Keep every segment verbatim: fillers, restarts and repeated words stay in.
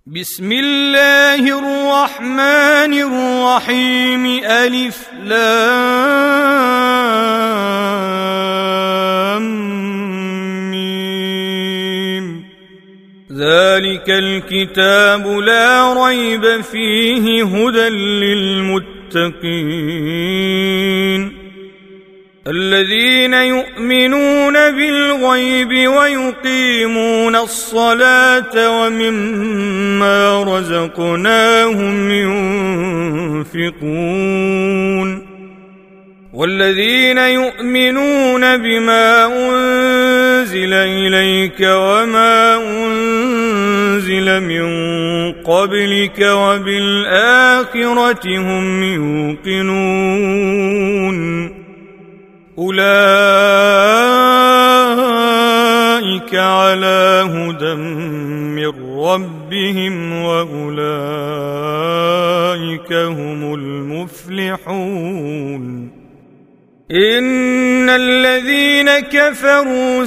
بسم الله الرحمن الرحيم ألف لام ميم ذلك الكتاب لا ريب فيه هدى للمتقين الذين يؤمنون بالغيب ويقيمون الصلاة ومما رزقناهم ينفقون والذين يؤمنون بما أنزل إليك وما أنزل من قبلك وبالآخرة هم يوقنون أولئك على هدى من ربهم وأولئك هم المفلحون إن الذين كفروا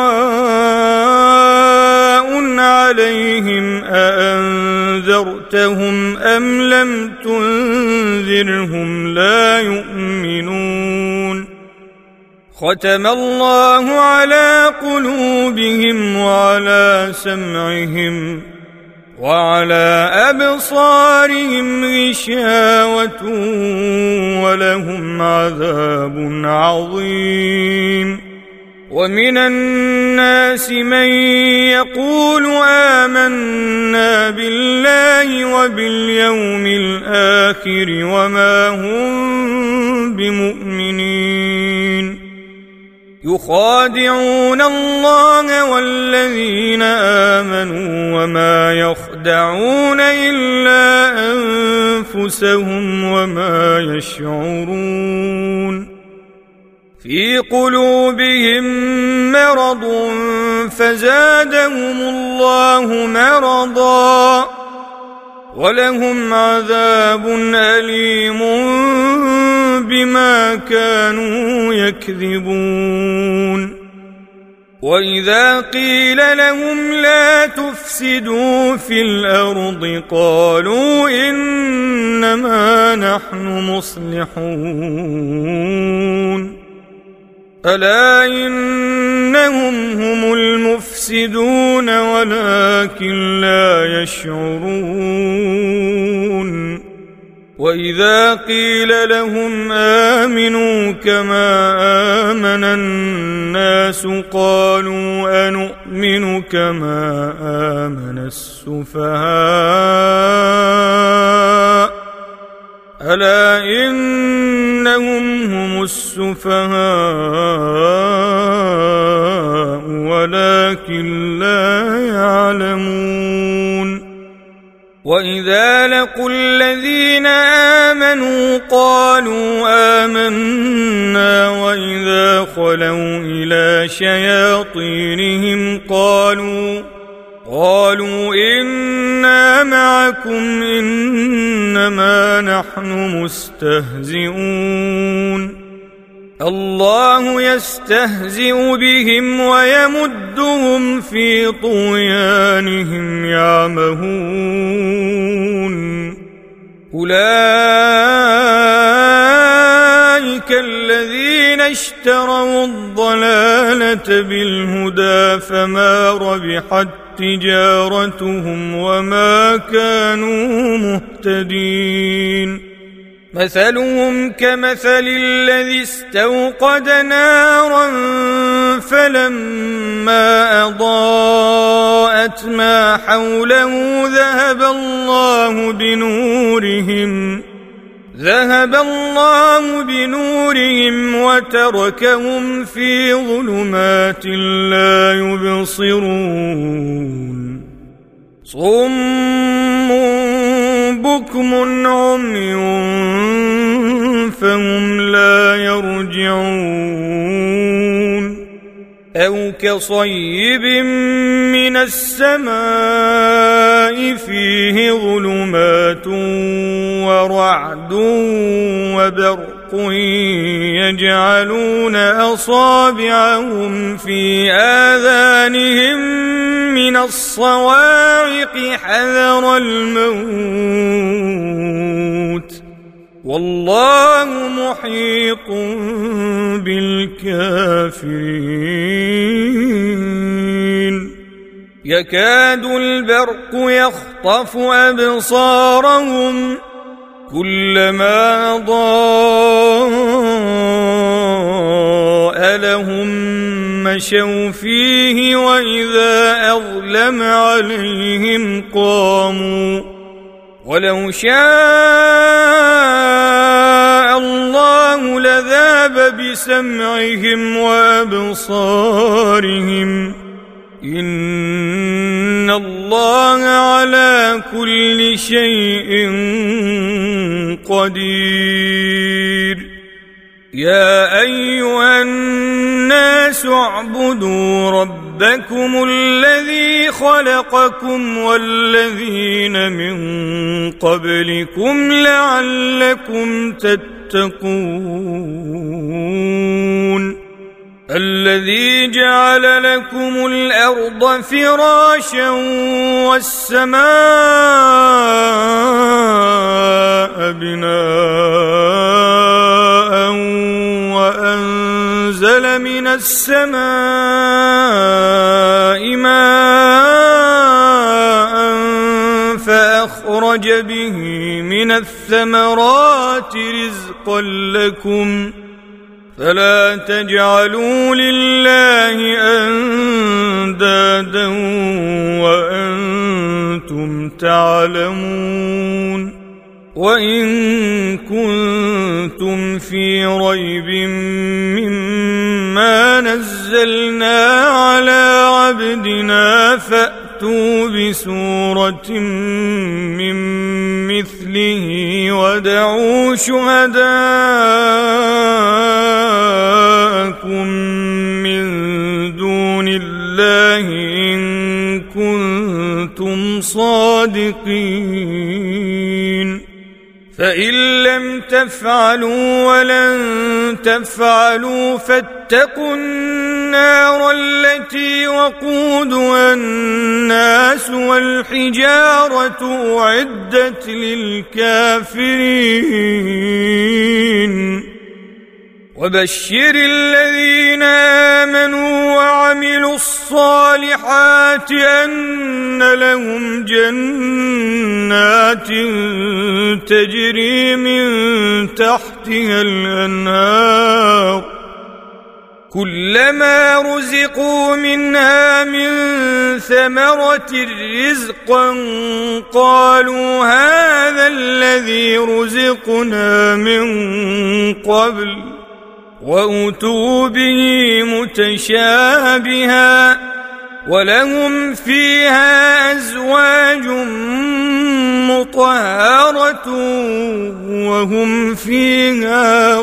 سواء عليهم أأنذرتهم أم لم تنذرهم لا يؤمنون ختم الله على قلوبهم وعلى سمعهم وعلى أبصارهم غشاوة ولهم عذاب عظيم ومن الناس من يقول آمنا بالله وباليوم الآخر وما هم بمؤمنين يخادعون الله والذين آمنوا وما يخدعون إلا أنفسهم وما يشعرون في قلوبهم مرض فزادهم الله مرضا ولهم عذاب أليم بما كانوا يكذبون وإذا قيل لهم لا تفسدوا في الأرض قالوا إنما نحن مصلحون ألا إنهم هم المفسدون ولكن لا يشعرون وإذا قيل لهم آمنوا كما آمن الناس قالوا أنؤمن كما آمن السفهاء ألا إنهم هم السفهاء ولكن لا يعلمون وإذا لقوا الذين آمنوا قالوا آمنا وإذا خلوا إلى شياطينهم قالوا قالوا إنا معكم إنما نحن مستهزئون الله يستهزئ بهم ويمدهم في طغيانهم يعمهون أولئك الذين اشتروا الضلالة بالهدى فما ربحت تجارتهم وما كانوا مهتدين مثلهم كمثل الذي استوقد نارا فلما أضاءت ما حوله ذهب الله بنورهم ذهب الله بنورهم وتركهم في ظلمات لا يبصرون صم بكم عمي فهم لا يرجعون أو كصيب من السماء فيه ظلمات ورعد وبرق يجعلون أصابعهم في آذانهم من من الصواعق حذر الموت والله محيط بالكافرين يكاد البرق يخطف أبصارهم كلما أضاء لهم مشوا فيه وإذا أظلم عليهم قاموا ولو شاء الله لذهب بسمعهم وأبصارهم إن الله على كل شيء قدير يا أيها الناس اعبدوا ربكم الذي خلقكم والذين من قبلكم لعلكم تتقون الذي جعل لكم الأرض فراشا والسماء بناء وأنزل من السماء ماء فأخرج به من الثمرات رزقا لكم فلا تجعلوا لله أندادا وأنتم تعلمون وإن كنتم في ريب مما نزلنا على عبدنا فأتوا بسورة من مثله ودعوا شهداءكم من دون الله إن كنتم صادقين فإن لم تفعلوا ولن تفعلوا فاتقوا النار التي وقودها الناس والحجارة أعدت للكافرين وبشر الذين آمنوا وعملوا الصالحات أن لهم جنات تجري من تحتها الأنهار كلما رزقوا منها من ثمرة رزقا قالوا هذا الذي رزقنا من قبل وأتوا به متشابها ولهم فيها أزواج مطهرة وهم فيها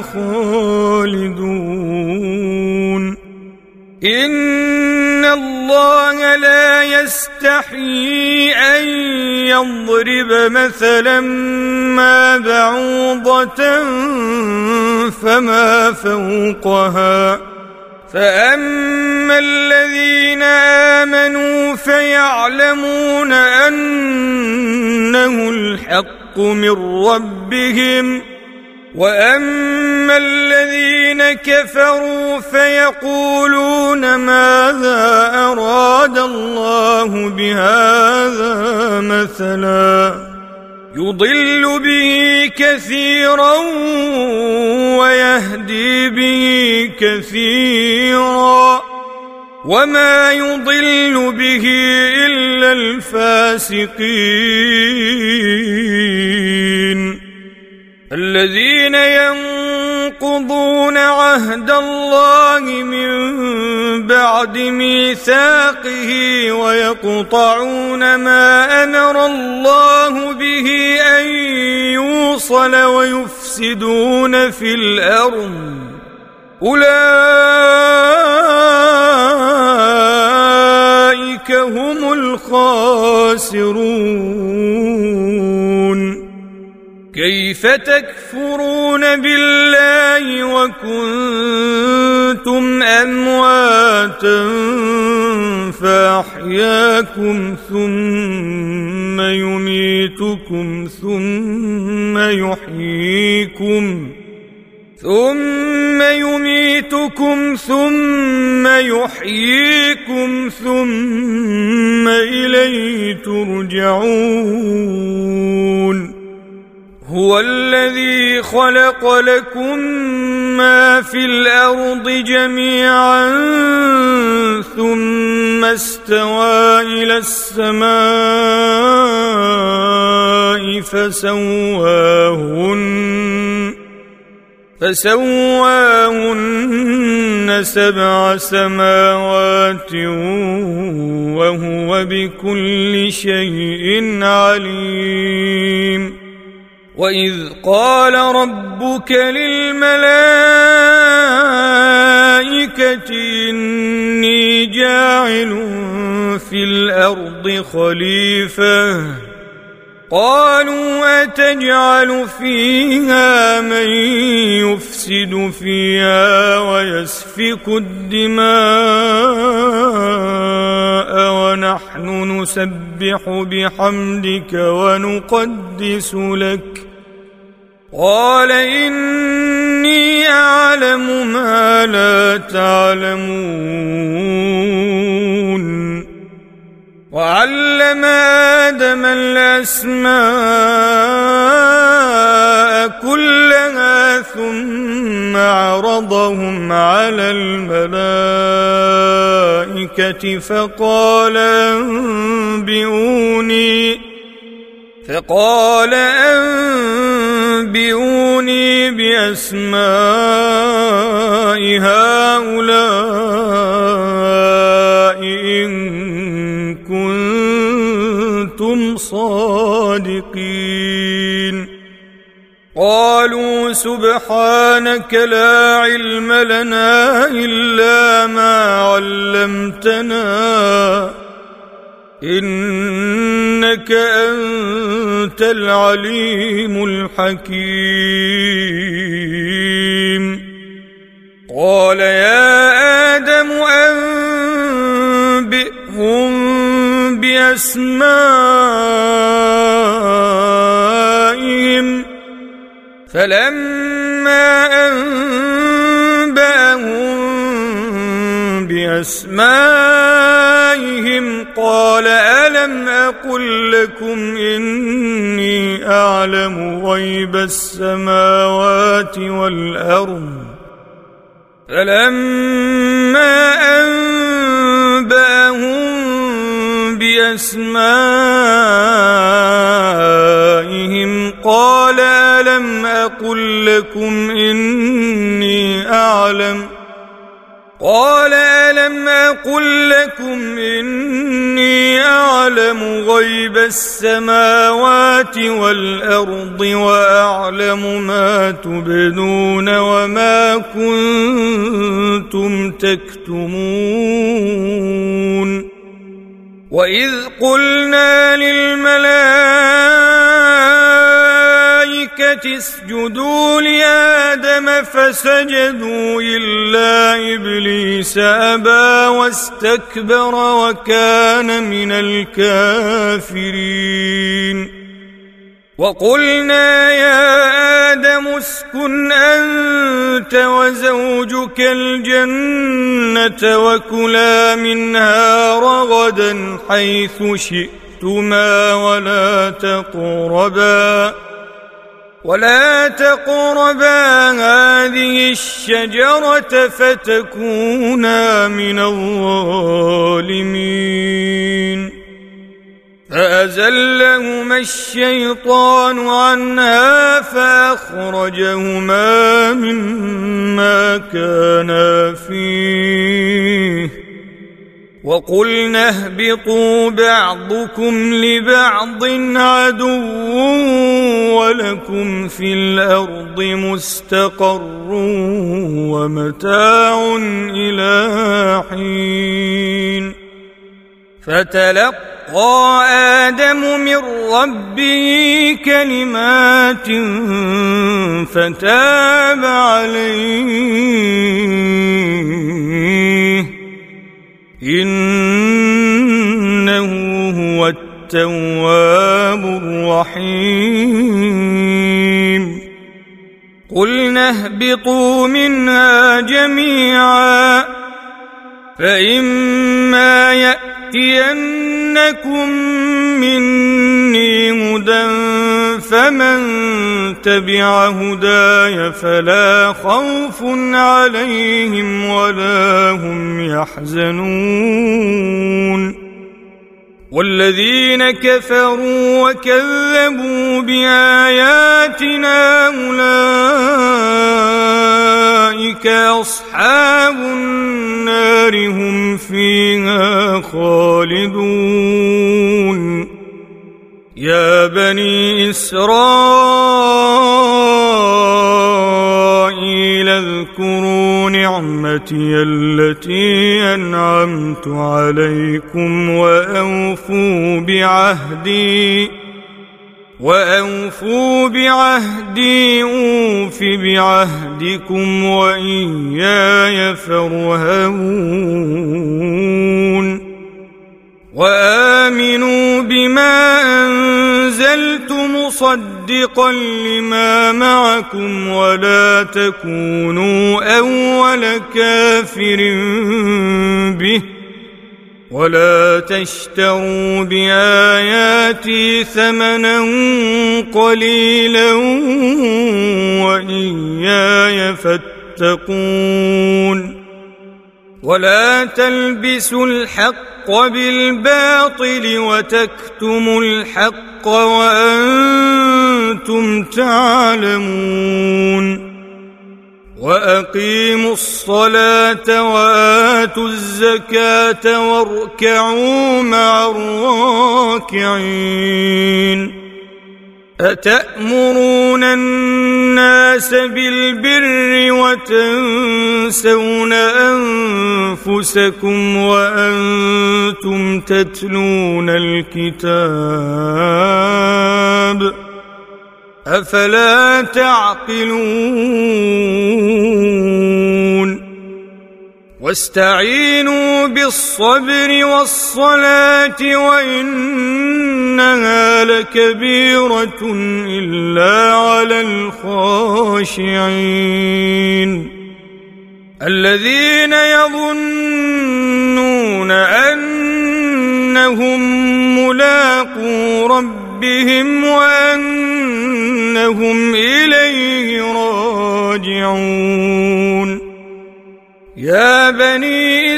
خالدون إن الله لا يستحيي أن يضرب مثلا ما بعوضة فما فوقها فأما الذين آمنوا فيعلمون أنه الحق من ربهم وأما الذين كفروا فيقولون ماذا أراد الله بهذا مثلا يضل به كثيرا ويهدي به كثيرا وما يضل به إلا الفاسقين الذين ينقضون عهد الله من بعد ميثاقه ويقطعون ما أمر الله به أن يوصل ويفسدون في الأرض أولئك هم الخاسرون كيف تكفرون بالله وكنتم كنتم أمواتا فأحياكم ثم يميتكم ثم يحييكم ثم يميتكم ثم يحييكم ثم إليه ترجعون هو الذي خلق لكم ما في الأرض جميعا ثم استوى إلى السماء فسواهن فسواهن سبع سماوات وهو بكل شيء عليم وإذ قال ربك للملائكة إني جاعل في الأرض خليفة قالوا أتجعل فيها من يفسد فيها ويسفك الدماء ونحن نسبح بحمدك ونقدس لك قال إني أعلم ما لا تعلمون وعلم آدم الأسماء كلها ثم عرضهم على الملائكة فقال أنبئوني فقال أنبئوني بأسماء هؤلاء إن كنتم صادقين قالوا سبحانك لا علم لنا إلا ما علمتنا إنك أنت العليم الحكيم قال يا آدم أنبئهم بأسمائهم فلما أنبأهم بأسمائهم قال ألم أقل لكم إني أعلم غيب السماوات والأرض فلما أنبأهم بأسمائهم قال ألم أقل لكم إني أعلم قال ألم أقل لكم إني أعلم غيب السماوات والأرض وأعلم ما تبدون وما كنتم تكتمون وإذ قلنا للملائكة اسجدوا لآدم فسجدوا إلا إبليس أبى واستكبر وكان من الكافرين وقلنا يا آدم اسكن أنت وزوجك الجنة وكلا منها رغدا حيث شئتما ولا تقربا ولا تقربا هذه الشجرة فتكونا من الظالمين فأزلهما الشيطان عنها فأخرجهما مما كانا فيه وقلنا اهبطوا بعضكم لبعض عدو ولكم في الأرض مستقر ومتاع إلى حين فتلقى آدم من ربه كلمات فتاب عليه إنه هو التواب الرحيم قلنا اهبطوا منها جميعا فإما يأتينكم مني هدى فمن تبع هداي فلا خوف عليهم ولا هم يحزنون والذين كفروا وكذبوا بآياتنا أولئك أصحاب النار هم فيها خالدون يا بني إسرائيل اذكروا نعمتي التي أنعمت عليكم وأوفوا بعهدي وأوفوا بعهدي أوف بعهدكم وإياي فارهبون وآمنوا بما أنزلت مصدقا لما معكم ولا تكونوا أول كافر به ولا تشتروا بآياتي ثمنا قليلا وإياي فاتقون ولا تلبسوا الحق بالباطل وتكتموا الحق وأنتم تعلمون وأقيموا الصلاة وآتوا الزكاة واركعوا مع الراكعين أتأمرون الناس بالبر وتنسون أنفسكم وأنتم تتلون الكتاب أفلا تعقلون واستعينوا بالصبر والصلاة وإنها لكبيرة إلا على الخاشعين الذين يظنون أنهم ملاقو ربهم وأنهم إليه راجعون يا بني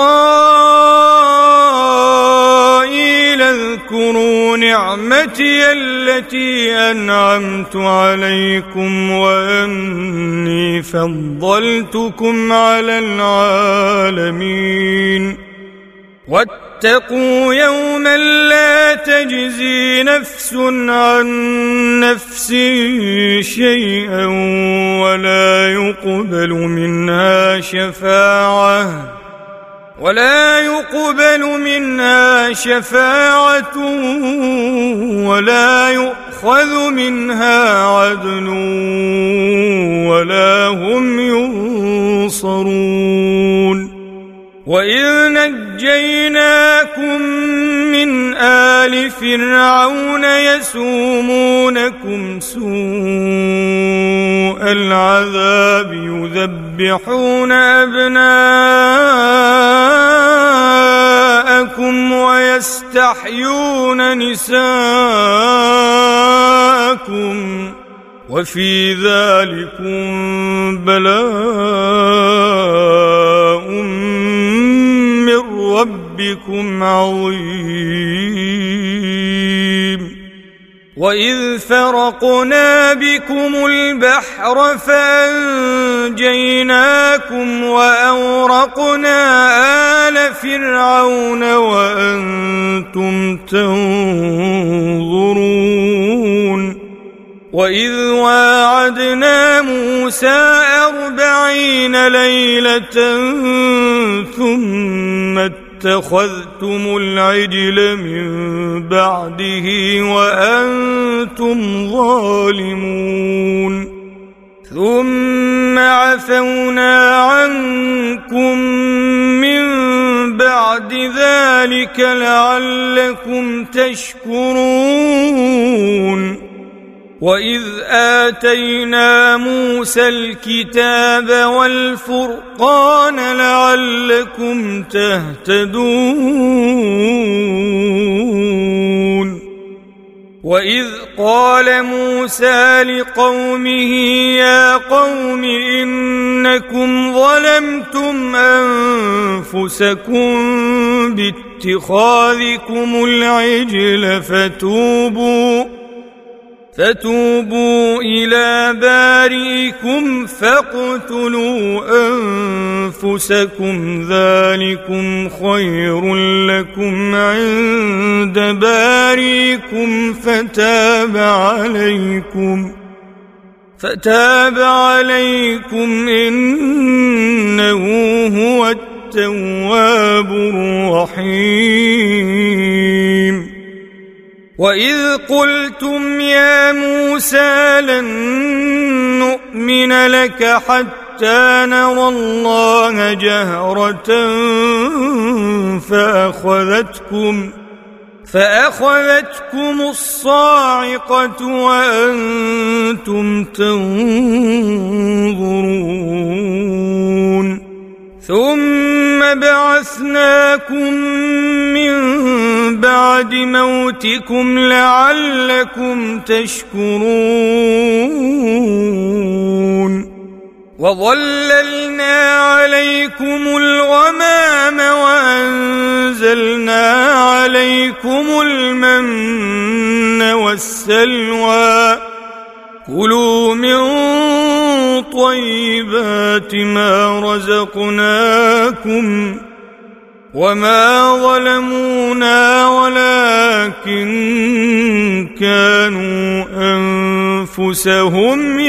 إسرائيل اذكروا نعمتي التي أنعمت عليكم وأني فضلتكم على العالمين واتقوا يوما لا تجزي نفس عن نفس شيئا ولا يقبل منها شفاعة ولا يقبل منها شفاعة ولا يؤخذ منها عدل ولا هم ينصرون وإذ نجيناكم من آل فرعون يسومونكم سوء العذاب يذبحون أبناءكم ويستحيون نساءكم وفي ذلكم بلاء من ربكم عظيم وإذ فرقنا بكم البحر فأنجيناكم وأورقنا آل فرعون وأنتم تنظرون وإذ واعدنا موسى أربعين ليلة ثم اتخذتم العجل من بعده وأنتم ظالمون ثم عفونا عنكم من بعد ذلك لعلكم تشكرون وإذ آتينا موسى الكتاب والفرقان لعلكم تهتدون وإذ قال موسى لقومه يا قوم إنكم ظلمتم أنفسكم باتخاذكم العجل فتوبوا فتوبوا إلى بارئكم فاقتلوا أنفسكم ذلكم خير لكم عند بارئكم فتاب عليكم فتاب عليكم إنه هو التواب الرحيم وإذ قلتم يا موسى لن نؤمن لك حتى نرى الله جهرة فأخذتكم فأخذتكم الصاعقة وأنتم تنظرون ثم بعثناكم من بعد موتكم لعلكم تشكرون وظللنا عليكم الغمام وأنزلنا عليكم المن والسلوى كلوا من طيبات ما رزقناكم وما ظلمونا ولكن كانوا أنفسهم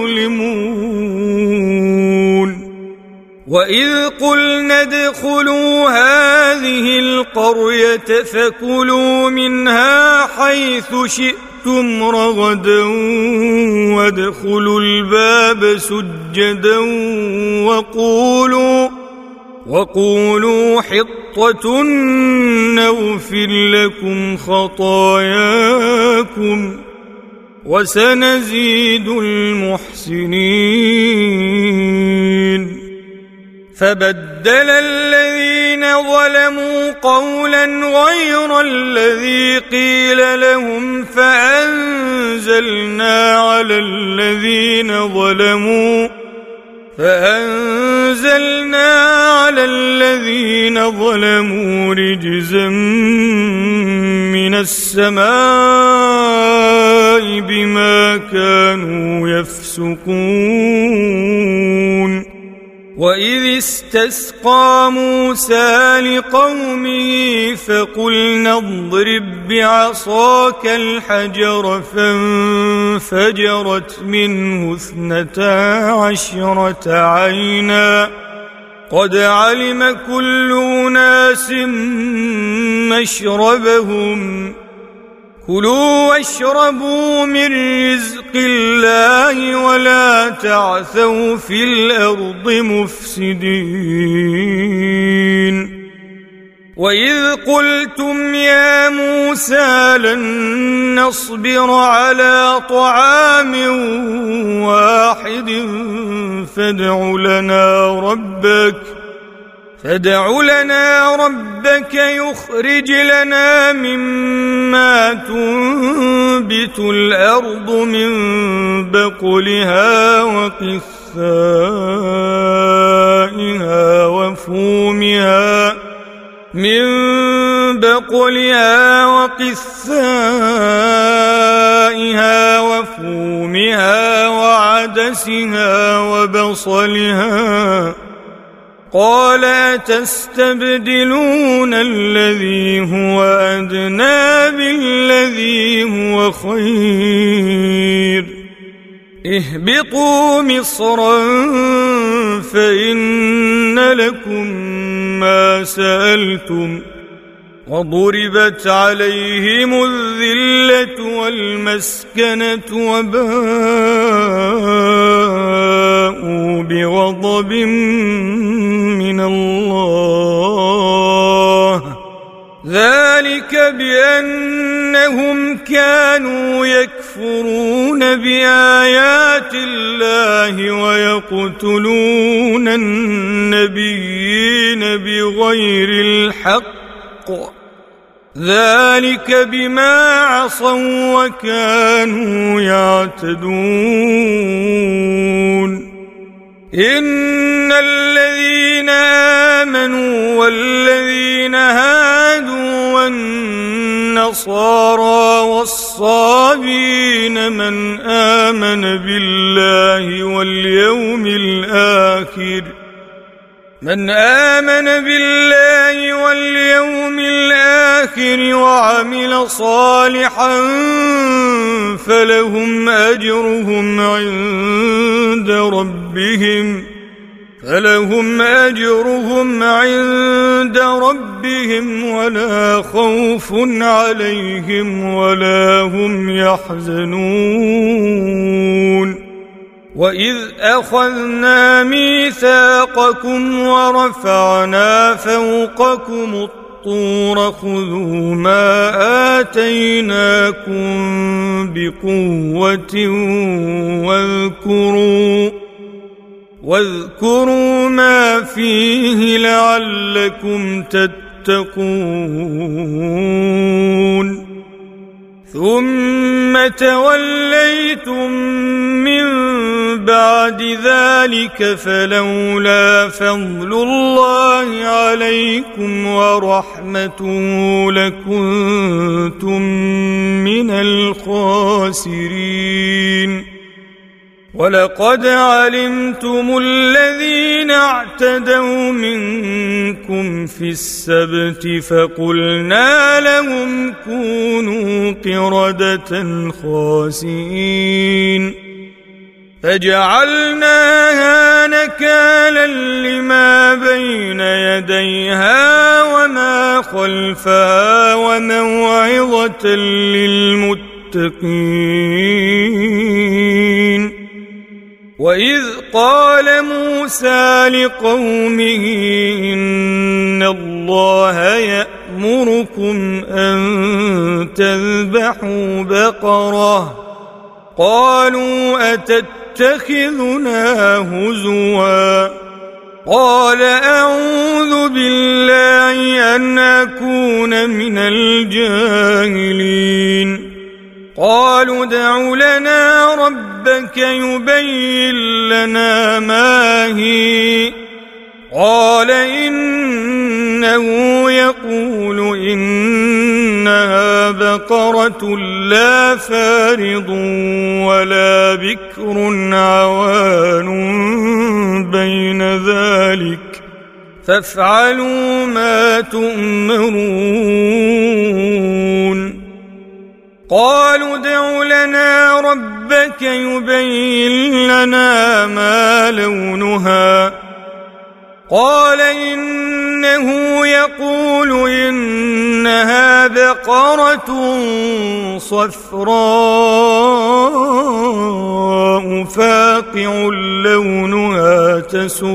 يظلمون وإذ قلنا ادخلوا هذه القرية فكلوا منها حيث شئتم رغدا وادخلوا الباب سجدا وقولوا وقولوا حطة نغفر لكم خطاياكم وسنزيد المحسنين فبدل الذين ظلموا قولا غير الذي قيل لهم فأنزلنا على الذين ظلموا فأنزلنا على الذين ظلموا رجزا من السماء بما كانوا يفسقون وإذ استسقى موسى لقومه فقلنا اضرب بعصاك الحجر فانفجرت منه اثنتا عشرة عينا قد علم كل أناس مشربهم كلوا واشربوا من رزق الله ولا تعثوا في الأرض مفسدين وإذ قلتم يا موسى لن نصبر على طعام واحد فادع لنا ربك فادع لنا ربك يخرج لنا مما تنبت الأرض من بقلها وقثائها وفومها من بقلها وقثائها وفومها وعدسها وبصلها قال تستبدلون الذي هو أدنى بالذي هو خير اهبطوا مصرا فإن لكم ما سألتم وضربت عليهم الذلة والمسكنة وباءوا بغضب من الله ذلك بأنهم كانوا يكفرون بآيات الله ويقتلون النبيين بغير الحق ذلك بما عصوا وكانوا يعتدون إن الذين آمنوا والذين هادوا والنصارى والصابين من آمن بالله واليوم الآخر من آمن بالله واليوم الآخر وعمل صالحا فلهم أجرهم عند ربهم فلهم أجرهم عند ربهم ولا خوف عليهم ولا هم يحزنون وإذ أخذنا ميثاقكم ورفعنا فوقكم الطور خذوا ما آتيناكم بقوة واذكروا واذكروا ما فيه لعلكم تتقون ثم توليتم من بعد ذلك فلولا فضل الله عليكم ورحمته لكنتم من الخاسرين ولقد علمتم الذين اعتدوا منكم في السبت فقلنا لهم كونوا قردة خاسئين فجعلناها نكالا لما بين يديها وما خلفها وموعظة للمتقين وإذ قال موسى لقومه إن الله يأمركم أن تذبحوا بقرة قالوا أتتخذنا هزوا قال أعوذ بالله أن أكون من الجاهلين قالوا ادع لنا ربك يبين لنا ما هي قال إنه يقول إنها بقرة لا فارض ولا بكر عوان بين ذلك فافعلوا ما تؤمرون قالوا ادع لنا ربك يبين لنا ما لونها قال إنه يقول إنها بقرة صفراء فاقع لونها تسر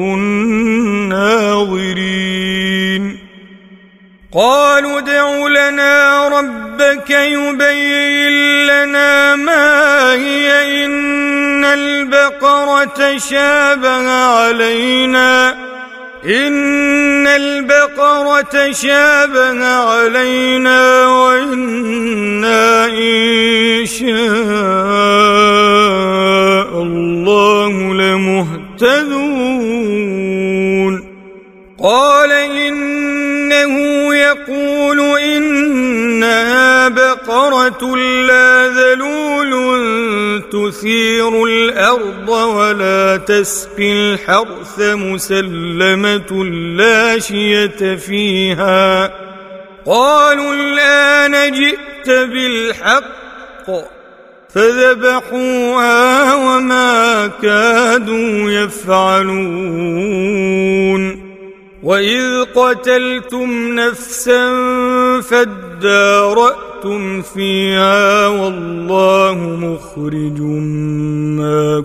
الناظرين قالوا ادع لنا ربك يبين لنا ما هي إن البقرة شابه علينا إن البقرة شابه علينا وإنا إن شاء الله لمهتدون قال إنه يقول إنها بقرة لا ذلول تثير الأرض ولا تسقي الحرث مسلمة لا شية فيها قالوا الآن جئت بالحق فذبحوها وما كادوا يفعلون وإذ قتلتم نفسا فادارأتم فيها والله مخرج ما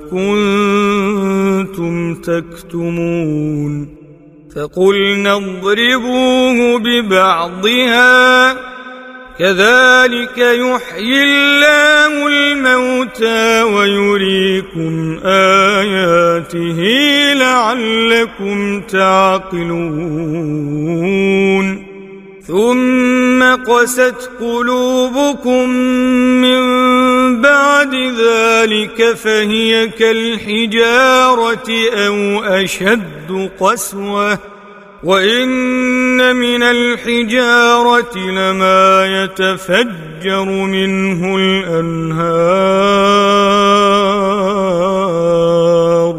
كنتم تكتمون فقلنا اضربوه ببعضها كذلك يحيي الله الموتى ويريكم آياته لعلكم تعقلون ثم قست قلوبكم من بعد ذلك فهي كالحجارة أو أشد قسوة وإن من الحجارة لما يتفجر منه الأنهار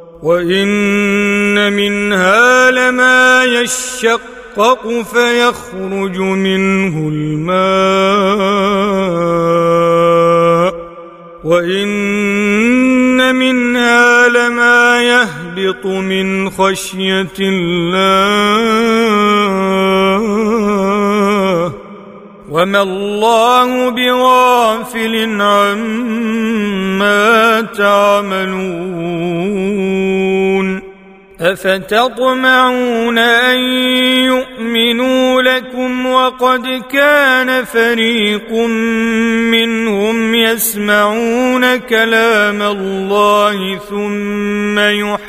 وإن منها لما يشقق فيخرج منه الماء وإن منها لما يهبط من خشية الله وما الله بغافل عما تعملون أفتطمعون أن يؤمنوا لكم وقد كان فريق منهم يسمعون كلام الله ثم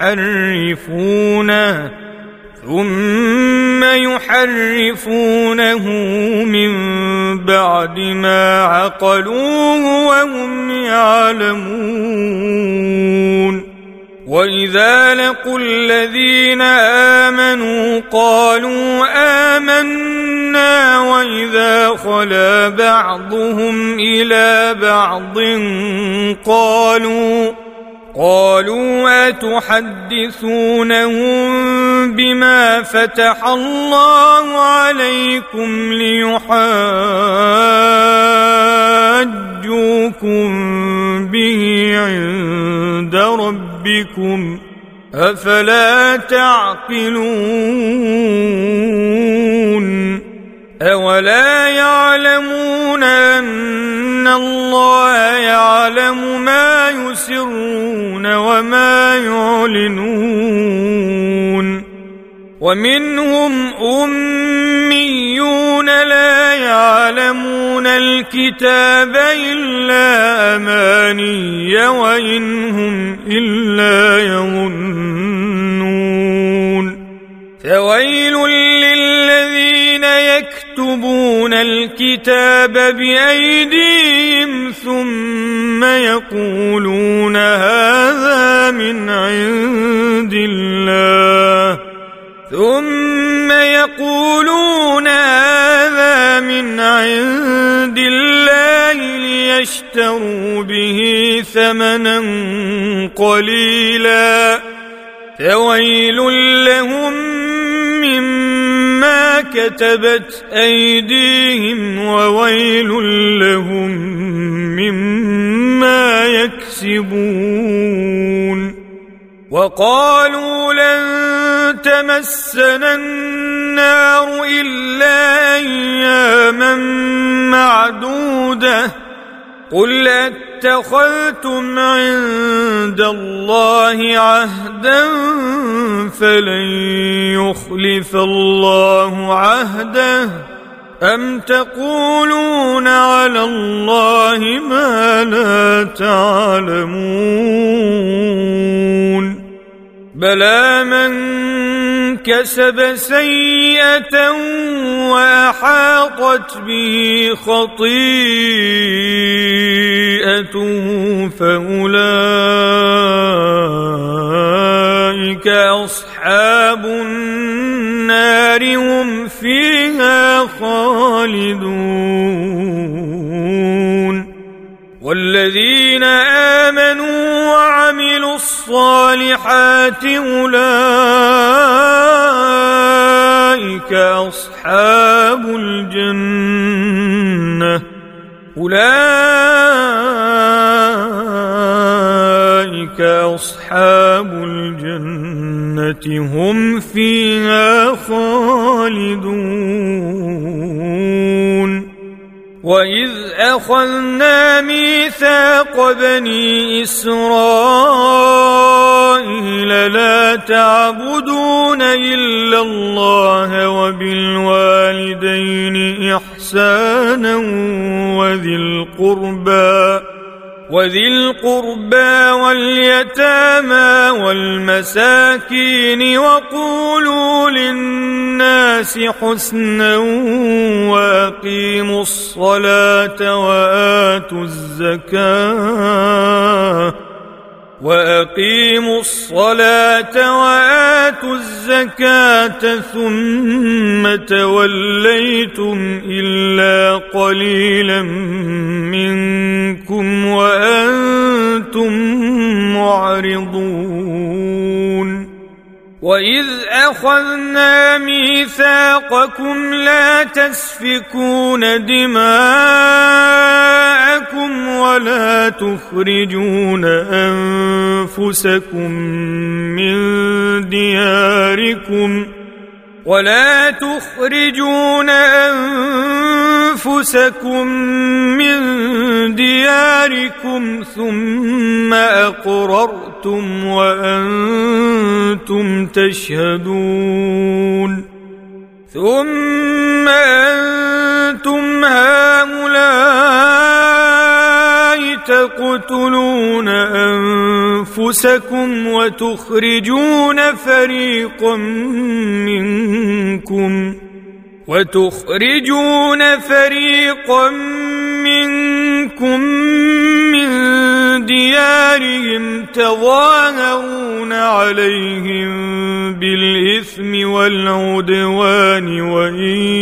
يحرفونه ثم يحرفونه من بعد ما عقلوه وهم يعلمون وإذا لقوا الذين آمنوا قالوا آمنا وإذا خلا بعضهم إلى بعض قالوا قالوا أتحدثونهم بما فتح الله عليكم ليحاجوكم به عند ربكم أفلا تعقلون أولا يعلمون أن الله يعلم ما يسرون وما يعلنون ومنهم أميون لا يعلمون الكتاب إلا أماني وإن هم إلا يظنون فويل للذين يكتبون الكتاب بأيديهم ثم يقولون هذا من عند الله ثم يقولون هذا من عند الله ليشتروا به ثمنا قليلا فويل لهم مما كتبت أيديهم وويل لهم مما يكسبون وقالوا لن تمسنا النار إلا أياما معدودة قل اتخذتم عند الله عهدا فلن يخلف الله عهده أم تقولون على الله ما لا تعلمون بلى من كسب سيئة وأحاطت به خطيئته فأولئك أصحاب النار هم فيها خالدون والذين آمنوا وعملوا الصالحات أولئك أصحاب الجنة أولئك أصحاب الجنة هم فيها أخذنا ميثاق بني إسرائيل لا تعبدون إلا الله وبالوالدين إحسانا وذي القربى وذي القربى واليتامى والمساكين وقولوا للناس حسنا وأقيموا الصلاة وآتوا الزكاة وأقيموا الصلاة وآتوا الزكاة ثم توليتم إلا قليلا منكم وأنتم معرضون وإذ أخذنا ميثاقكم لا تسفكون دماءكم ولا تخرجون أنفسكم من دياركم ولا تخرجون أنفسكم من دياركم ثم أقررتم وأنتم تشهدون ثم أنتم هؤلاء تقتلون أنفسكم وتخرجون فريقا منكم وتخرجون فريقا منكم من ديارهم تظاهرون عليهم بالإثم والعدوان وإن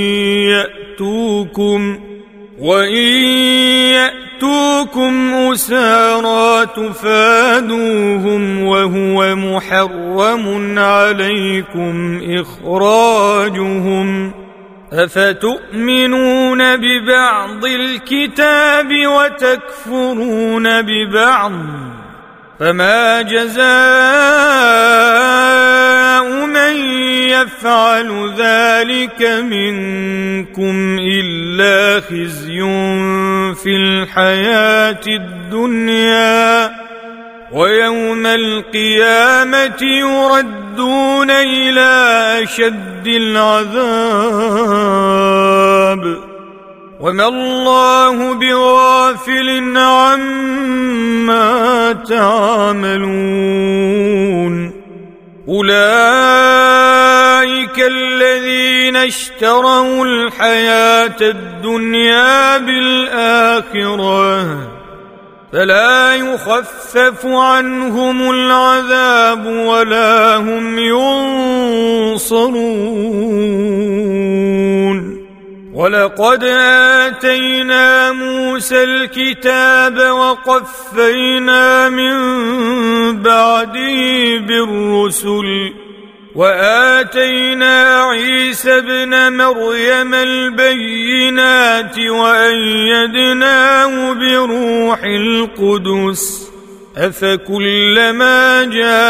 يأتوكم وإن يأتوكم أسارى تفادوهم وهو محرم عليكم إخراجهم أفتؤمنون ببعض الكتاب وتكفرون ببعض فما جزاء من يفعل ذلك منكم إلا خزي في الحياة الدنيا ويوم القيامة يردون إلى أشد العذاب وما الله بغافل عما تعملون أولئك الذين اشتروا الحياة الدنيا بالآخرة فلا يخفف عنهم العذاب ولا هم ينصرون ولقد آتينا موسى الكتاب وقفينا من بعده بالرسل وآتينا عيسى ابن مريم البينات وأيدناه بروح القدس أفكلما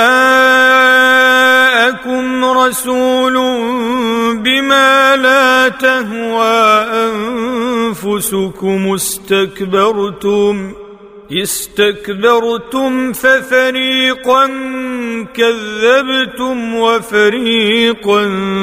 جاءكم رسول بما لا تهوى أنفسكم استكبرتم استكبرتم ففريقا كذبتم وفريقا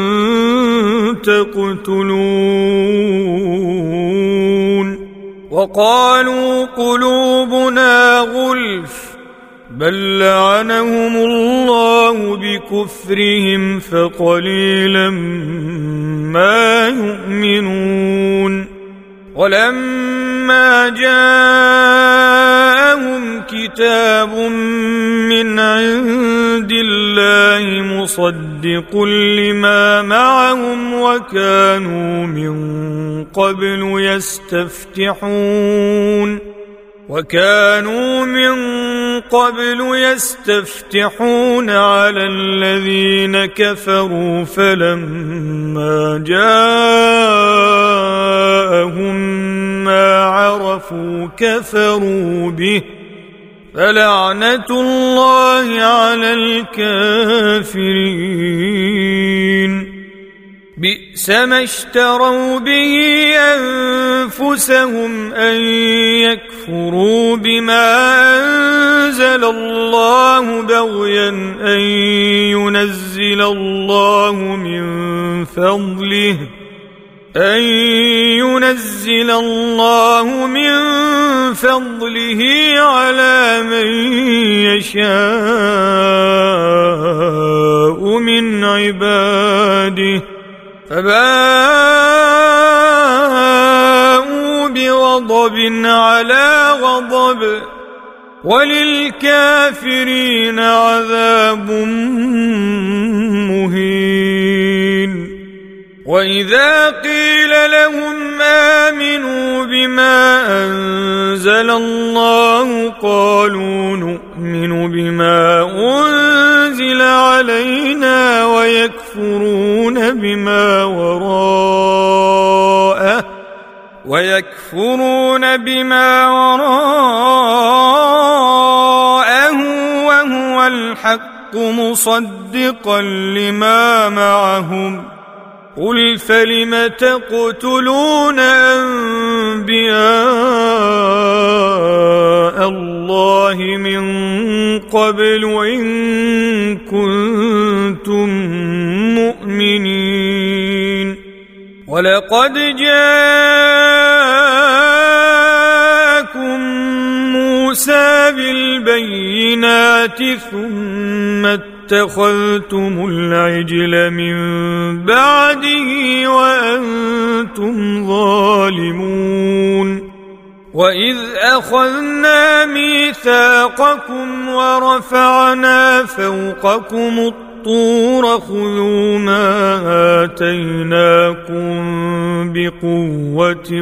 تقتلون وقالوا قلوبنا غلف بل لعنهم الله بكفرهم فقليلا ما يؤمنون ولما جاءهم كتاب من عند الله مصدق لما معهم وكانوا من قبل يستفتحون وكانوا من قبل يستفتحون على الذين كفروا فلما جاءهم ما عرفوا كفروا به فلعنة الله على الكافرين بئس ما اشتروا به أنفسهم أن يكفروا بما أنزل الله بغيا أن ينزل الله من فضله أن ينزل الله من فضله على من يشاء من عباده فباءوا بغضب على غضب وللكافرين عذاب مهين. وإذا قيل لهم آمنوا بما أنزل الله قالوا نؤمن بما أنزل علينا ويكفرون بما وراءه ويكفرون بما وراءه وهو الحق مصدقا لما معهم قل فلم تقتلون أنبياء الله من قبل إن كنتم مؤمنين. ولقد جاءكم موسى بالبينات ثم اتخذتم العجل من بعده وأنتم ظالمون. وإذ أخذنا ميثاقكم ورفعنا فوقكم الطور خذوا ما آتيناكم بقوة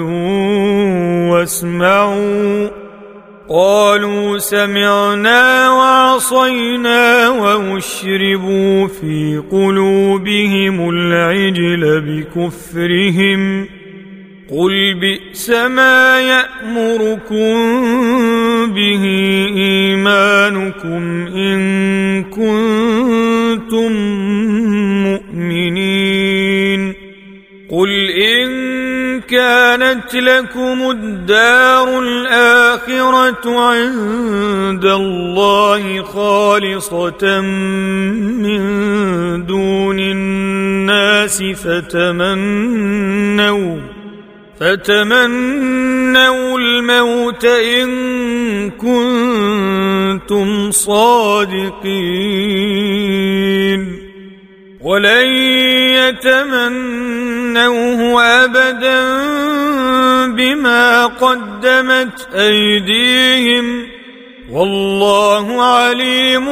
واسمعوا قالوا سمعنا وعصينا وأشربوا في قلوبهم العجل بكفرهم قل بئس ما يأمركم به إيمانكم إن كنتم مؤمنين. قل إن كانت لكم الدار الآخرة عند الله خالصة من دون الناس فتمنوا فتمنوا الموت إن كنتم صادقين ولن يتمنوه أبدا بما قدمت أيديهم والله عليم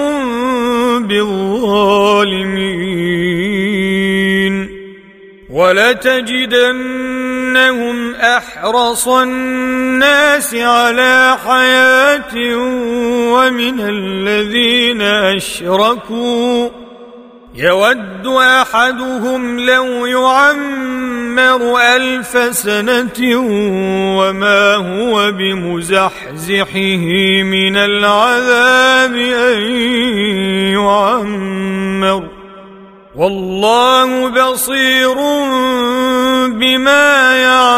بالظالمين. ولتجدنهم أحرص الناس على حياة ومن الذين أشركوا يود أحدهم لو يعمر ألف سنة وما هو بمزحزحه من العذاب أن يعمر والله بصير بما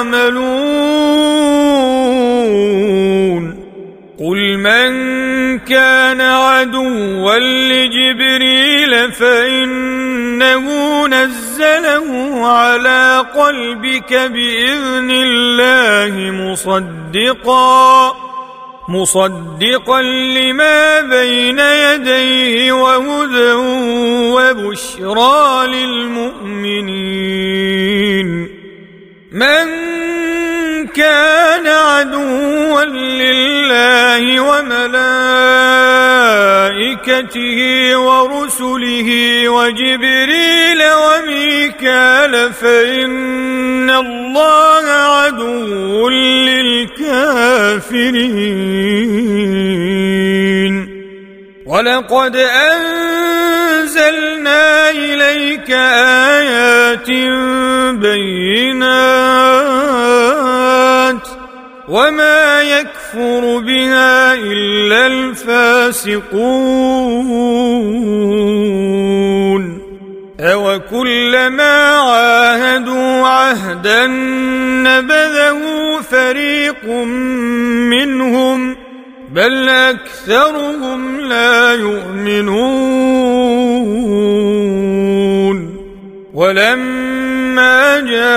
يعملون. قل من كان عدوا لجبريل فإنه نزله على قلبك بإذن الله مصدقا مصدقا لما بين يديه وهدى وبشرى للمؤمنين. من كان عدوا لله وملائكته ورسله وجبريل وميكال فإن الله عدو للكافرين. ولقد أنزلنا إليك آيات بينات وما يكفر بها إلا الفاسقون. أوكلما عاهدوا حسدا نبذه فريق منهم بل أكثرهم لا يؤمنون ولما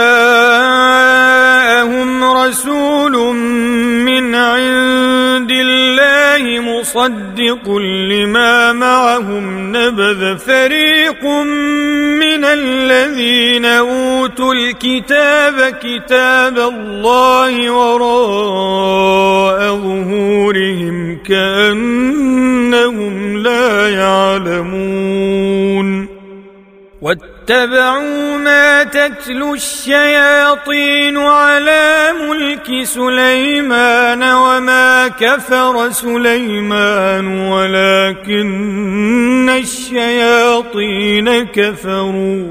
جاءهم رسول من عند الله مصدق لما معهم نبذ فريق من الذين أوتوا الكتاب كتاب الله وراء ظهورهم كأنهم لا يعلمون واتبعوا ما تتلو الشياطين على ملك سليمان وما كفر سليمان ولكن الشياطين كفروا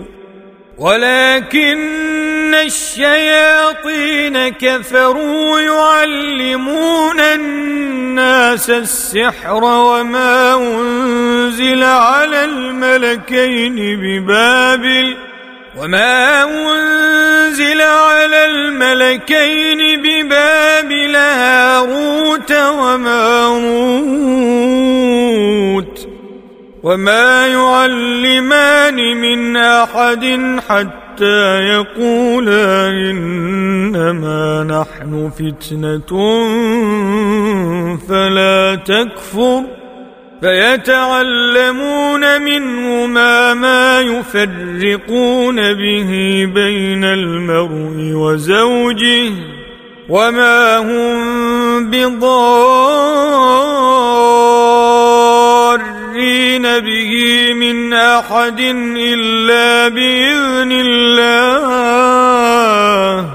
ولكن الشياطين كفروا يعلمون الناس السحر وما أنزل على الملكين ببابل وما أنزل على الملكين ببابل هاروت وماروت وما يعلمان من أحد حتى يقولا إنما نحن فتنة فلا تكفر فيتعلمون منهما ما يفرقون به بين المرء وزوجه وما هم بضارين به من أحد إلا بإذن الله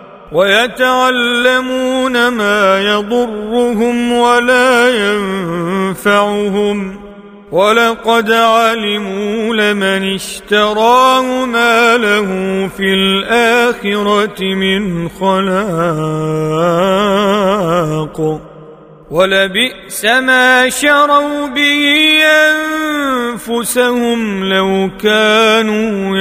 ويتعلمون ما يضرهم ولا ينفعهم ولقد علموا لمن اشتراه ما له في الآخرة من خلاق ولبئس ما شروا به أنفسهم لو كانوا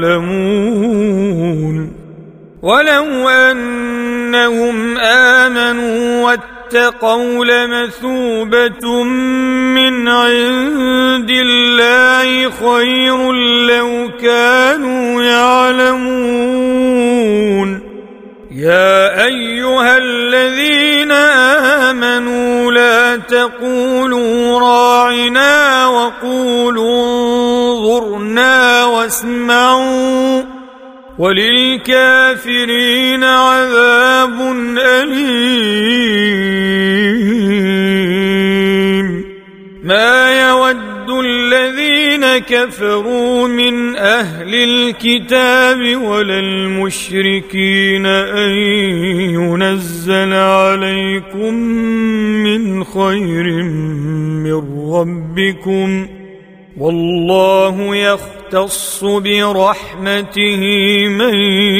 يعلمون ولو أنهم آمنوا واتقوا لمثوبة من عند الله خير لو كانوا يعلمون يا أيها الذين آمنوا لا تقولوا راعنا وقولوا انظرنا واسمعوا وللكافرين عذاب أليم ما يود الذين كفروا من أهل الكتاب ولا المشركين أن ينزل عليكم من خير من ربكم والله يختص برحمته من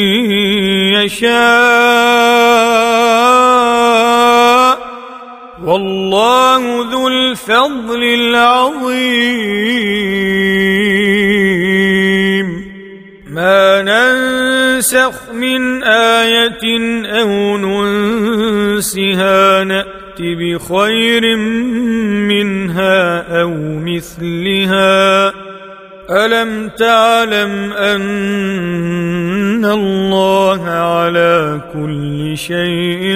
يشاء والله ذو الفضل العظيم ما ننسخ من آية أو ننسها نأتي بخير منها أو مثلها ألم تعلم أن الله على كل شيء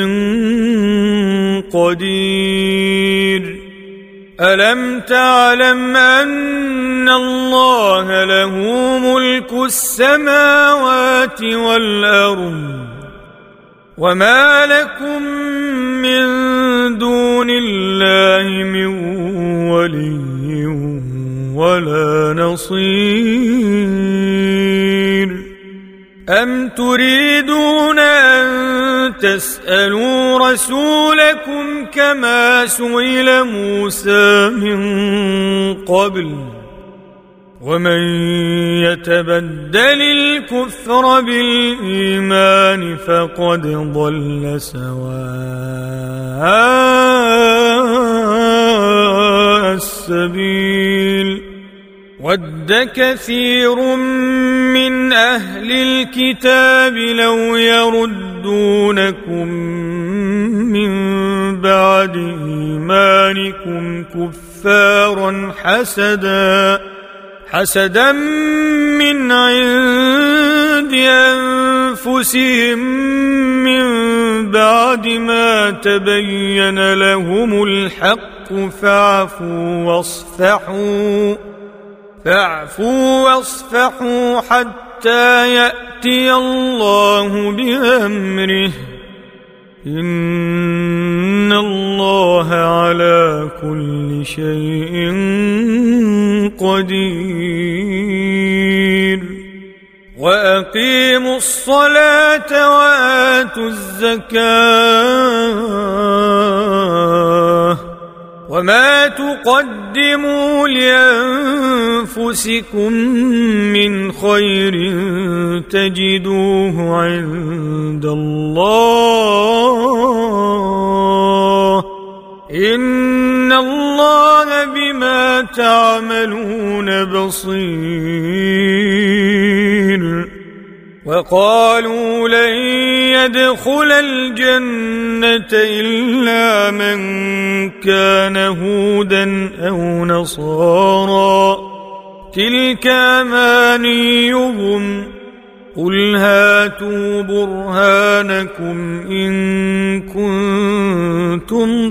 قدير ألم تعلم أن الله له ملك السماوات والأرض وما لكم من دون الله من ولي ولا نصير أم تريدون أن تسألوا رسولكم كما سئل موسى من قبل ومن يتبدل الكفر بالإيمان فقد ضل سواء السبيل ود كثير من أهل الكتاب لو يردونكم من بعد إيمانكم كفارا حسدا حسدا من عند أنفسهم من بعد ما تبين لهم الحق فاعفوا واصفحوا فاعفوا واصفحوا حتى يأتي الله بأمره إن الله على كل شيء قدير وأقيموا الصلاة وآتوا الزكاة وما تقدموا لأنفسكم من خير تجدوه عند الله إن الله بما تعملون بصير وقالوا لن يدخل الجنة إلا من كان هودا أو نصارى تلك أمانيهم قل هاتوا برهانكم إن كنتم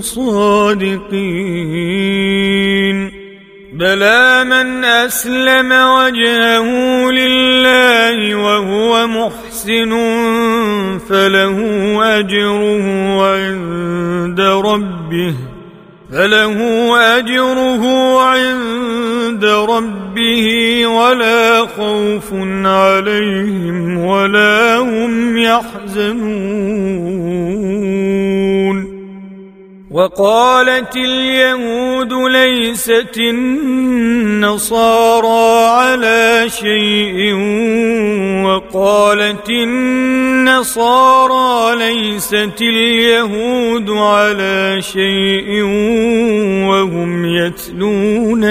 صادقين بلى من أسلم وجهه لله وهو محسن فله أجره عند ربه فله أجره عند ربه ولا خوف عليهم ولا هم يحزنون وقالت اليهود ليست النصارى على شيء وقالت النصارى ليست اليهود على شيء وهم يتلون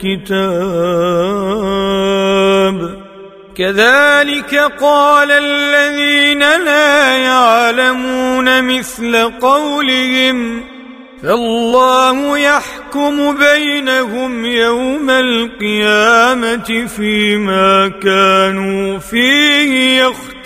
الكتاب كذلك قال الذين لا يعلمون مثل قولهم فالله يحكم بينهم يوم القيامة فيما كانوا فيه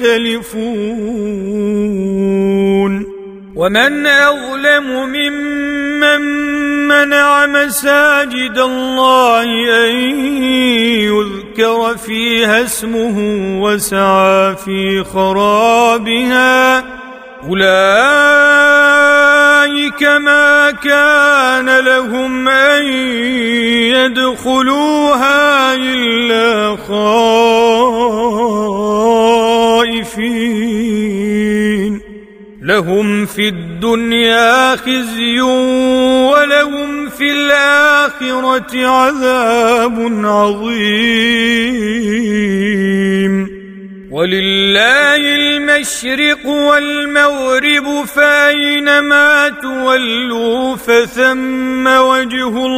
يختلفون ومن أظلم ممن منع مساجد الله أن يذكر فيها اسمه وسعى في خرابها أولئك ما كان لهم أن يدخلوها إلا خائفين لهم في الدنيا خزي ولهم في الآخرة عذاب عظيم ولله المشرق والمغرب فأينما تولوا فثم وجه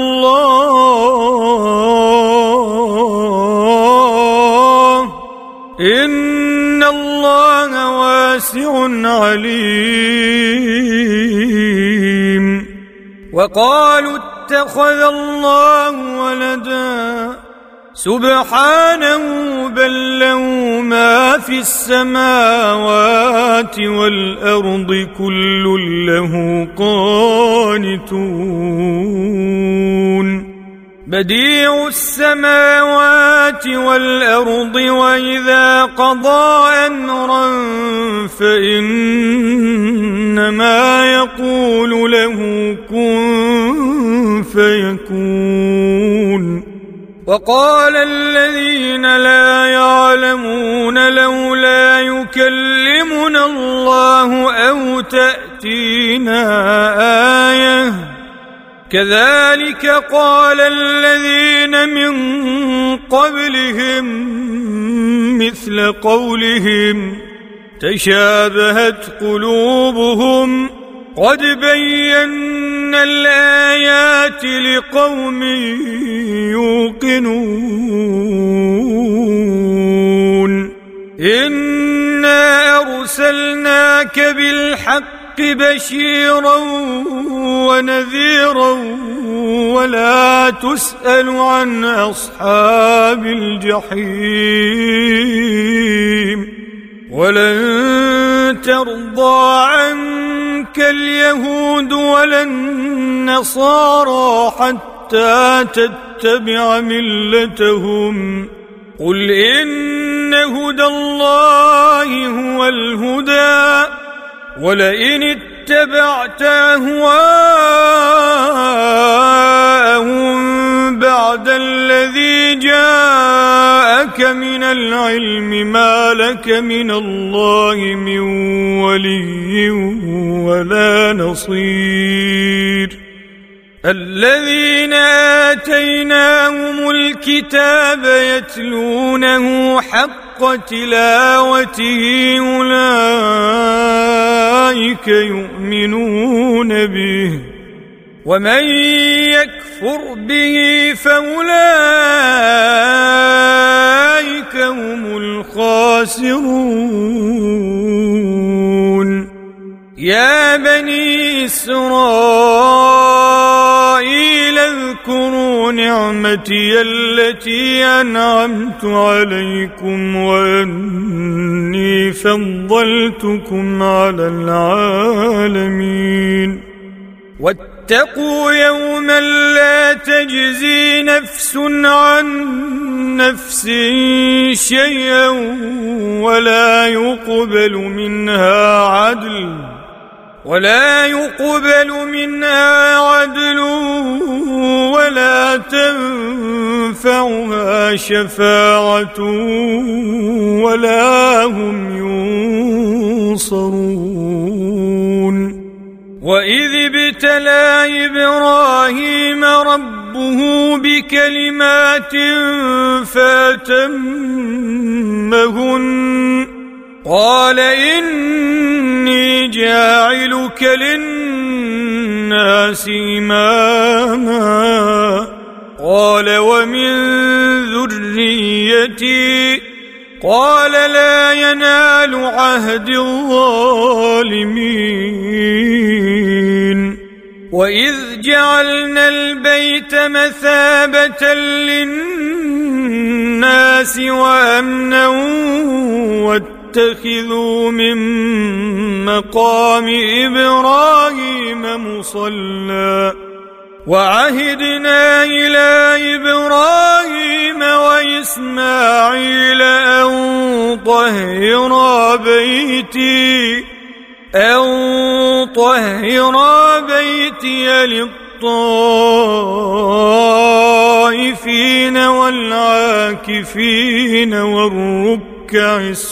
الله إن الله واسع عليم وقالوا اتخذ الله ولدا سبحانه بل له ما في السماوات والأرض كل له قانتون بديع السماوات والأرض وإذا قضى أمرا فإنما يقول له كن فيكون وقال الذين لا يعلمون لولا يكلمنا الله أو تأتينا آية كذلك قال الذين من قبلهم مثل قولهم تشابهت قلوبهم قد بينا الآيات لقوم يوقنون إنا أرسلناك بالحق بشيرا ونذيرا ولا تسأل عن أصحاب الجحيم ولن ترضى عنك اليهود ولا النصارى حتى تتبع ملتهم قل إن هدى الله هو الهدى ولئن اتبعت أهواءهم بعد الذي جاءك من العلم ما لك من الله من ولي ولا نصير الذين آتيناهم الكتاب يتلونه حق تلاوته أولئك يؤمنون به ومن يكفر به فأولئك هم الخاسرون يا بني إسرائيل اذكروا نعمتي التي أنعمت عليكم وأني فضلتكم على العالمين واتقوا يوما لا تجزي نفس عن نفس شيئا ولا يقبل منها عدل ولا يقبل منها عدل ولا تنفعها شفاعة ولا هم ينصرون وإذ ابتلى إبراهيم ربه بكلمات فأتمهن قال إني جاعلك للناس إماما قال ومن ذريتي قال لا ينال عهد الظالمين وإذ جعلنا البيت مثابة للناس وأمنا واتخذوا من مقام إبراهيم مصلى وعهدنا إلى إبراهيم وإسماعيل أن طهرا بيتي أن طهرا بيتي للطائفين والعاكفين والركع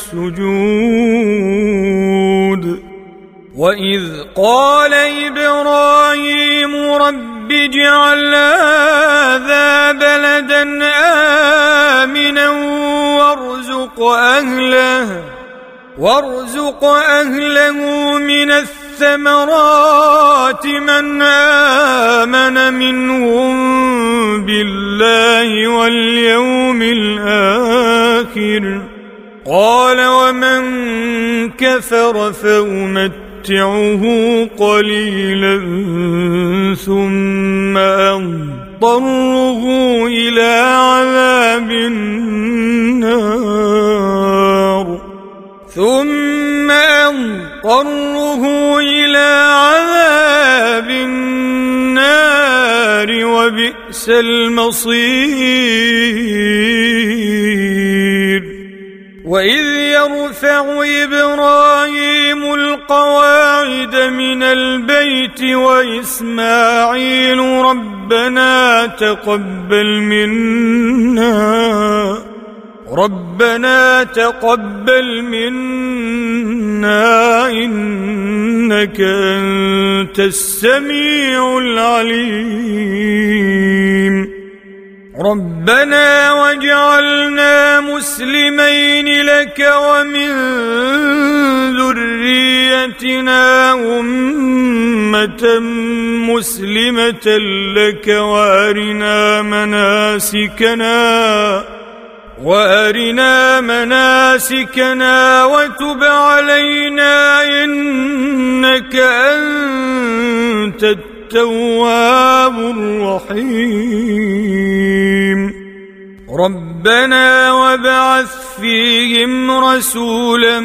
السجود وإذ قال إبراهيم رب اجعل هذا بلدا آمنا وارزق أهله وارزق أهله من الثمرات من آمن منهم بالله واليوم الآخر قال ومن كفر فأمتعه قليلا ثم أضطره إلى عذاب النار ثم أضطره إلى عذاب النار وبئس المصير وإذ يرفع إبراهيم القواعد من البيت وإسماعيل ربنا تقبل منا ربنا تقبل منا إنك أنت السميع العليم ربنا واجعلنا مسلمين لك ومن ذريتنا أمة مسلمة لك وأرنا مناسكنا وأرنا مناسكنا وتب علينا إنك أنت التواب الرحيم ربنا وابعث فيهم رسولا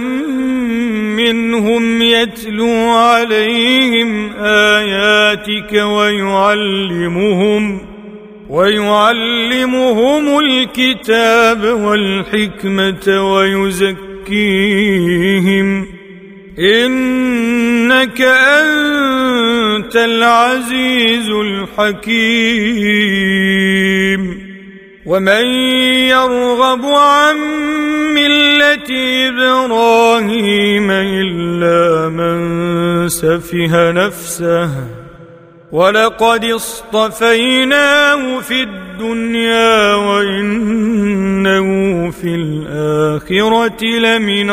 منهم يتلو عليهم آياتك ويعلمهم ويعلمهم الكتاب والحكمة ويزكيهم إنك أنت العزيز الحكيم ومن يرغب عن ملة إبراهيم إلا من سفه نفسه ولقد اصطفيناه في الدنيا وإنه في الآخرة لمن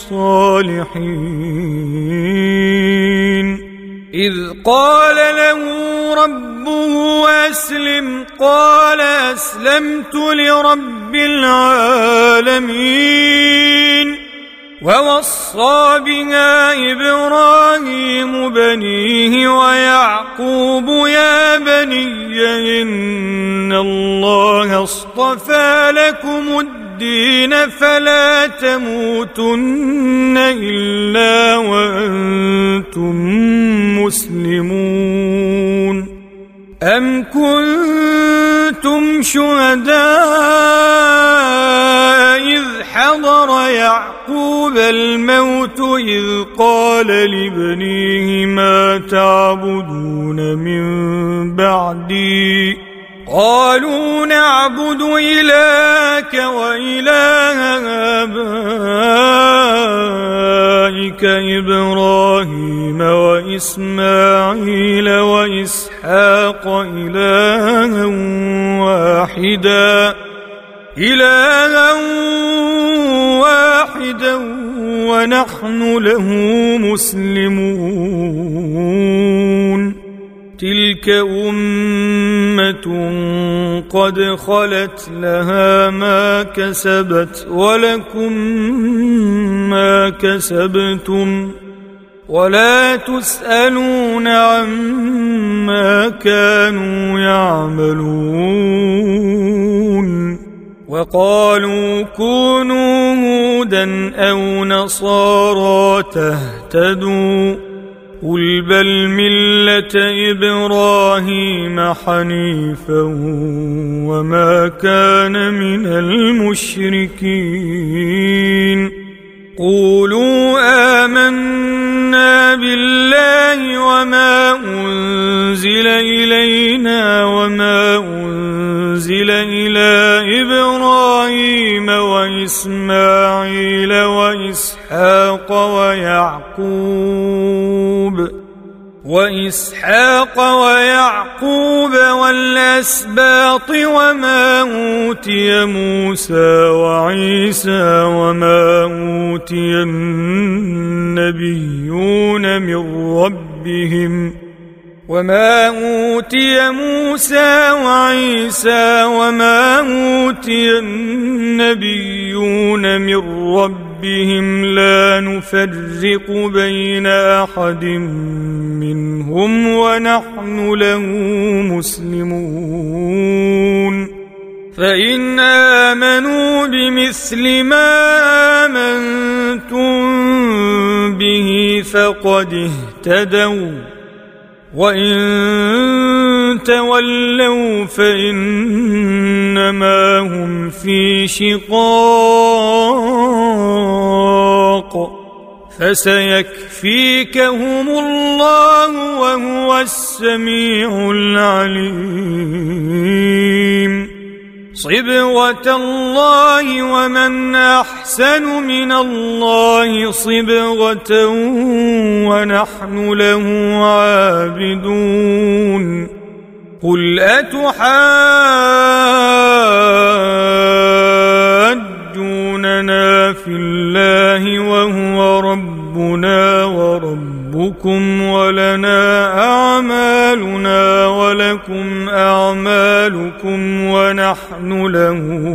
الصالحين إذ قال له ربه أسلم قال أسلمت لرب العالمين ووصى بها إبراهيم بنيه ويعقوب يا بني إن الله اصطفى لكم الدين فلا تموتن إلا وأنتم مسلمون أم كنتم شهداء إذ حضر يعقوب الموت إذ قال لبنيه ما تعبدون من بعدي قالوا نعبد إلهك وإله آبائك إبراهيم وإسماعيل وإسحاق إلها واحدا إلها واحدا ونحن له مسلمون تلك أمة قد خلت لها ما كسبت ولكم ما كسبتم ولا تسألون عما كانوا يعملون وقالوا كونوا هودا أو نصارى تهتدوا قل بل ملة إبراهيم حنيفا وما كان من المشركين قولوا آمنا بالله وما أنزل إلينا وما أنزل إلى إبراهيم وإسماعيل وإسحاق ويعقوب وإسحاق ويعقوب والأسباط وما أوتي موسى وعيسى وما أوتي النبيون من ربهم وما أوتي موسى وعيسى وما أوتي النبيون من ربهم لا نفرق بين أحد منهم ونحن له مسلمون فإن آمنوا بمثل ما آمنتم به فقد اهتدوا وإن تولوا فإنما هم في شقاق فسيكفيكهم الله وهو السميع العليم صبغة الله ومن أحسن من الله صبغة ونحن له عابدون قل أتحاجوننا في الله وهو ربنا وربكم لكم ولنا أعمالنا ولكم أعمالكم ونحن له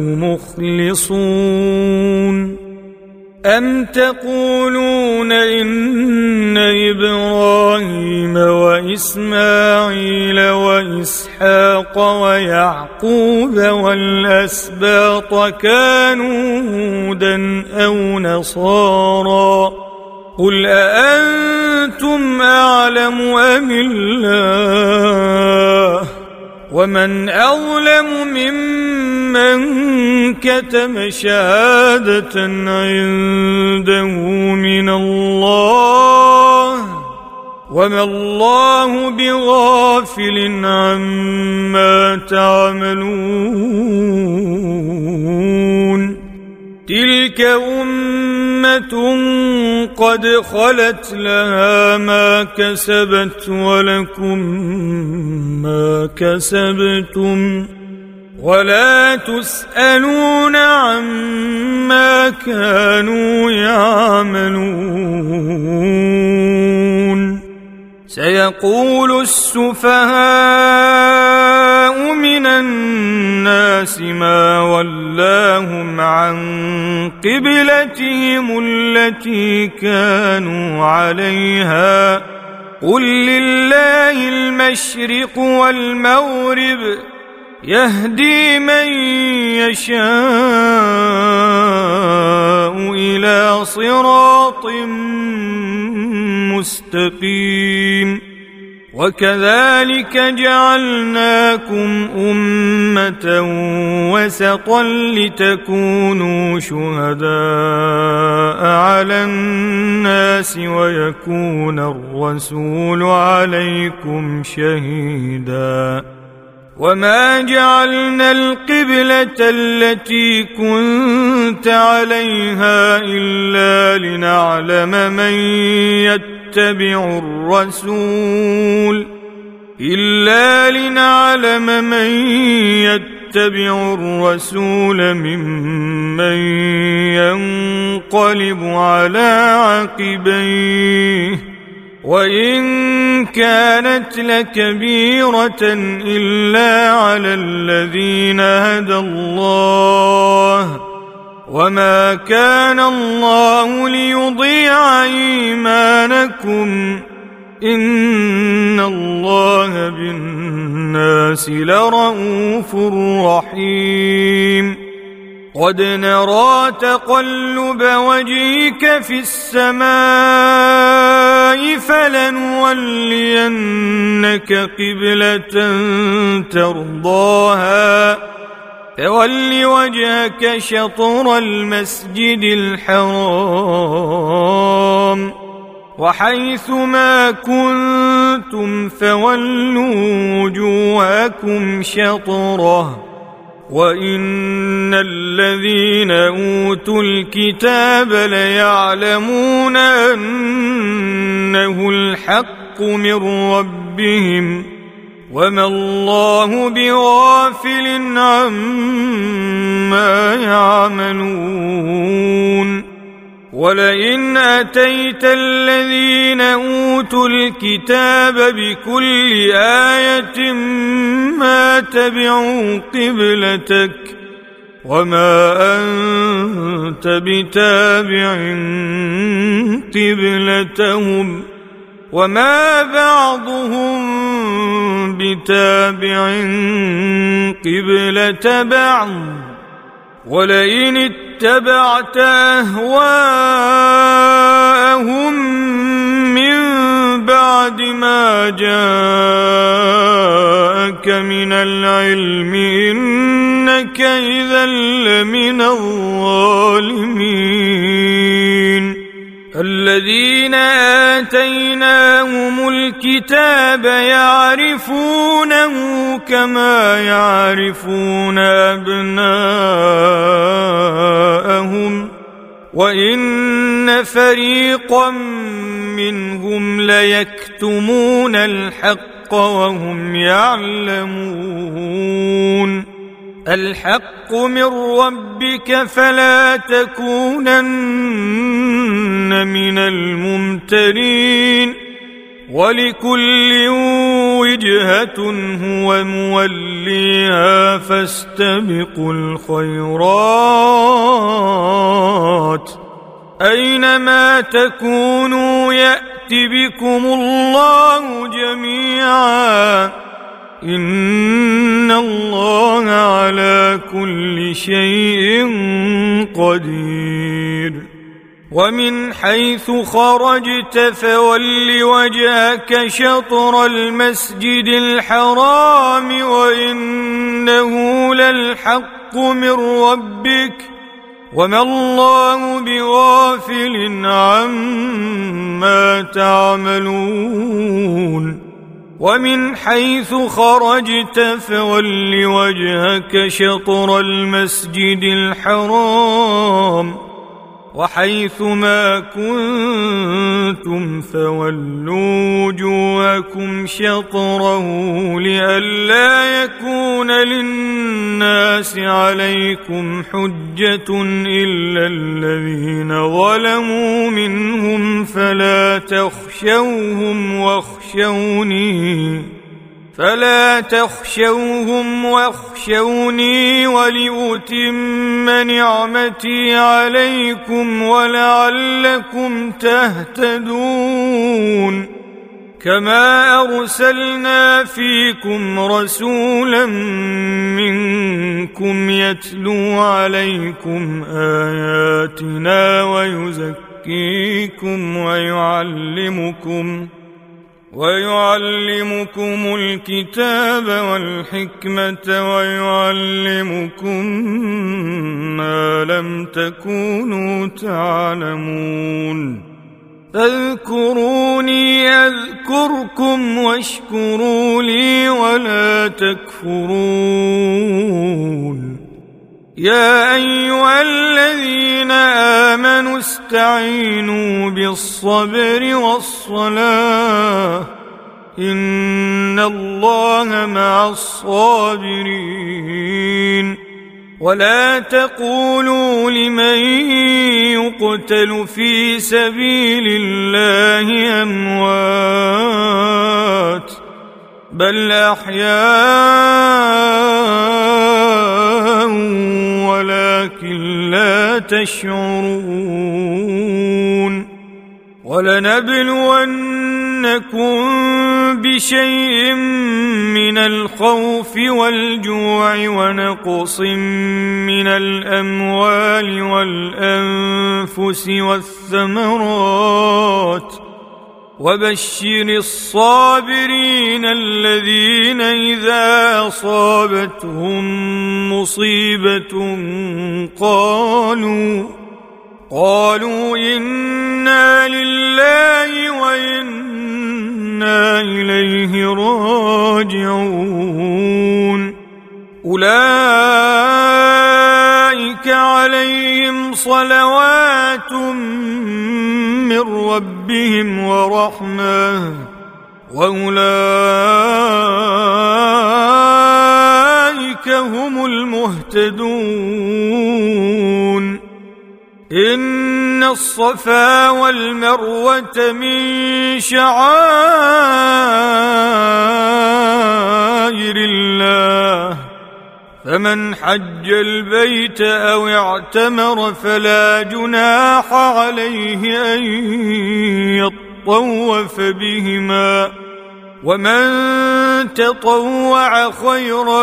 مخلصون. أم تقولون إن إبراهيم وإسماعيل وإسحاق ويعقوب والأسباط كانوا هودا أو نصارى قل أأنتم أعلم أم الله ومن أظلم ممن كتم شهادة عنده من الله وما الله بغافل عما تعملون. تلك أمة قد خلت لها ما كسبت ولكم ما كسبتم ولا تسألون عما كانوا يعملون. سيقول السفهاء من الناس ما ولاهم عن قبلتهم التي كانوا عليها قل لله المشرق والمغرب يهدي من يشاء إلى صراط مستقيم. وكذلك جعلناكم أمة وسطا لتكونوا شهداء على الناس ويكون الرسول عليكم شهيدا. وما جعلنا القبلة التي كنت عليها إلا لنعلم من يتبع الرسول إلا لنعلم من يتبع الرسول ممن ينقلب على عقبيه وإن كانت لكبيرة إلا على الذين هدى الله وما كان الله ليضيع إيمانكم إن الله بالناس لرءوف رحيم. قد نرى تقلب وجهك في السماء فلنولينك قبلة ترضاها فول وجهك شطر المسجد الحرام وحيث ما كنتم فولوا وجوهكم شطره وإن الذين أوتوا الكتاب ليعلمون أنه الحق من ربهم وما الله بغافل عما يعملون. ولئن أتيت الذين أوتوا الكتاب بكل آية ما تبعوا قبلتك وما أنت بتابع قبلتهم وما بعضهم بتابع قبلة بعض. ولئن اتبعت أهواءهم من بعد ما جاءك من العلم إنك إذا لمن الظالمين. الذين آتيناهم الكتاب يعرفونه كما يعرفون أبناءهم وإن فريقا منهم ليكتمون الحق وهم يعلمون. الحق من ربك فلا تكونن من الممترين. ولكل وجهة هو موليها فاستبقوا الخيرات أينما تكونوا يأت بكم الله جميعا إن الله على كل شيء قدير ومن حيث خرجت فول وجهك شطر المسجد الحرام وإنه للحق من ربك وما الله بغافل عما تعملون ومن حيث خرجت فول وجهك شطر المسجد الحرام وحيث ما كنتم فولوا وجوهكم شطره لئلا يكون للناس عليكم حجة إلا الذين ظلموا منهم فلا تخشوهم واخشوني فلا تخشوهم واخشوني ولأتم نعمتي عليكم ولعلكم تهتدون كما أرسلنا فيكم رسولا منكم يتلو عليكم آياتنا ويزكيكم ويعلمكم ويعلمكم الكتاب والحكمة ويعلمكم ما لم تكونوا تعلمون فاذكروني أذكركم واشكروا لي ولا تكفرون يا أيها الذين آمنوا استعينوا بالصبر والصلاة إن الله مع الصابرين ولا تقولوا لمن يقتل في سبيل الله أموات بل أحياء ولكن لا تشعرون ولنبلونكم بشيء من الخوف والجوع ونقص من الأموال والأنفس والثمرات وبشر الصابرين الذين إذا أصابتهم مصيبة قالوا قالوا إنا لله وإنا إليه راجعون أولئك عليهم صلوات من ربهم ورحمة وأولئك هم المهتدون إن الصفا والمروة من شعائر الله فمن حج البيت أو اعتمر فلا جناح عليه أن يطوف بهما ومن تطوع خيرا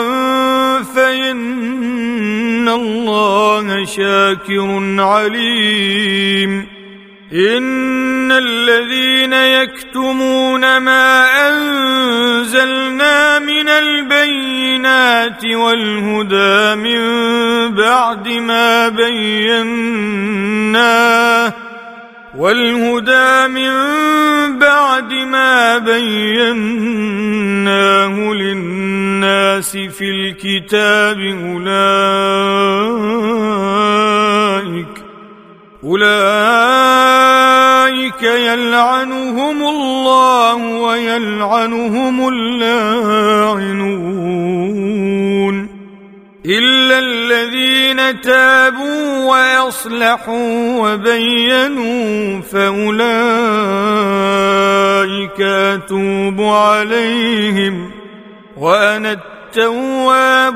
فإن الله شاكر عليم إن الذين يكتمون ما أنزلنا من البينات والهدى من بعد ما بيناه والهدى من بعد ما بيناه للناس في الكتاب أولئك أولئك يلعنهم الله ويلعنهم اللاعنون إلا الذين الذين تابوا وأصلحوا وبينوا فأولئك أتوب عليهم وأنا التواب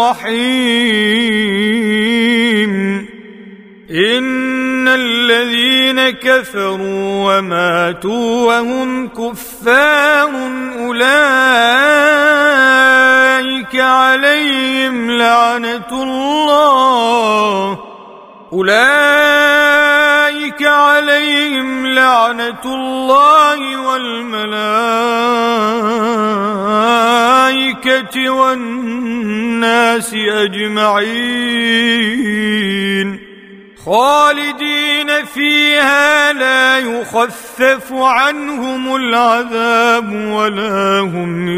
الرحيم. إن الذين كفروا وماتوا وهم كفار أولئك عليهم لعنة الله أولئك عليهم لعنة الله والملائكة والناس أجمعين خالدين فيها لا يخفف عنهم العذاب ولا هم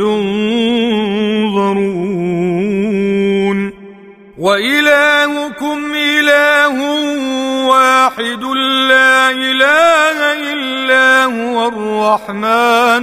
ينظرون. وإلهكم إله واحد لا إله إلا هو الرحمن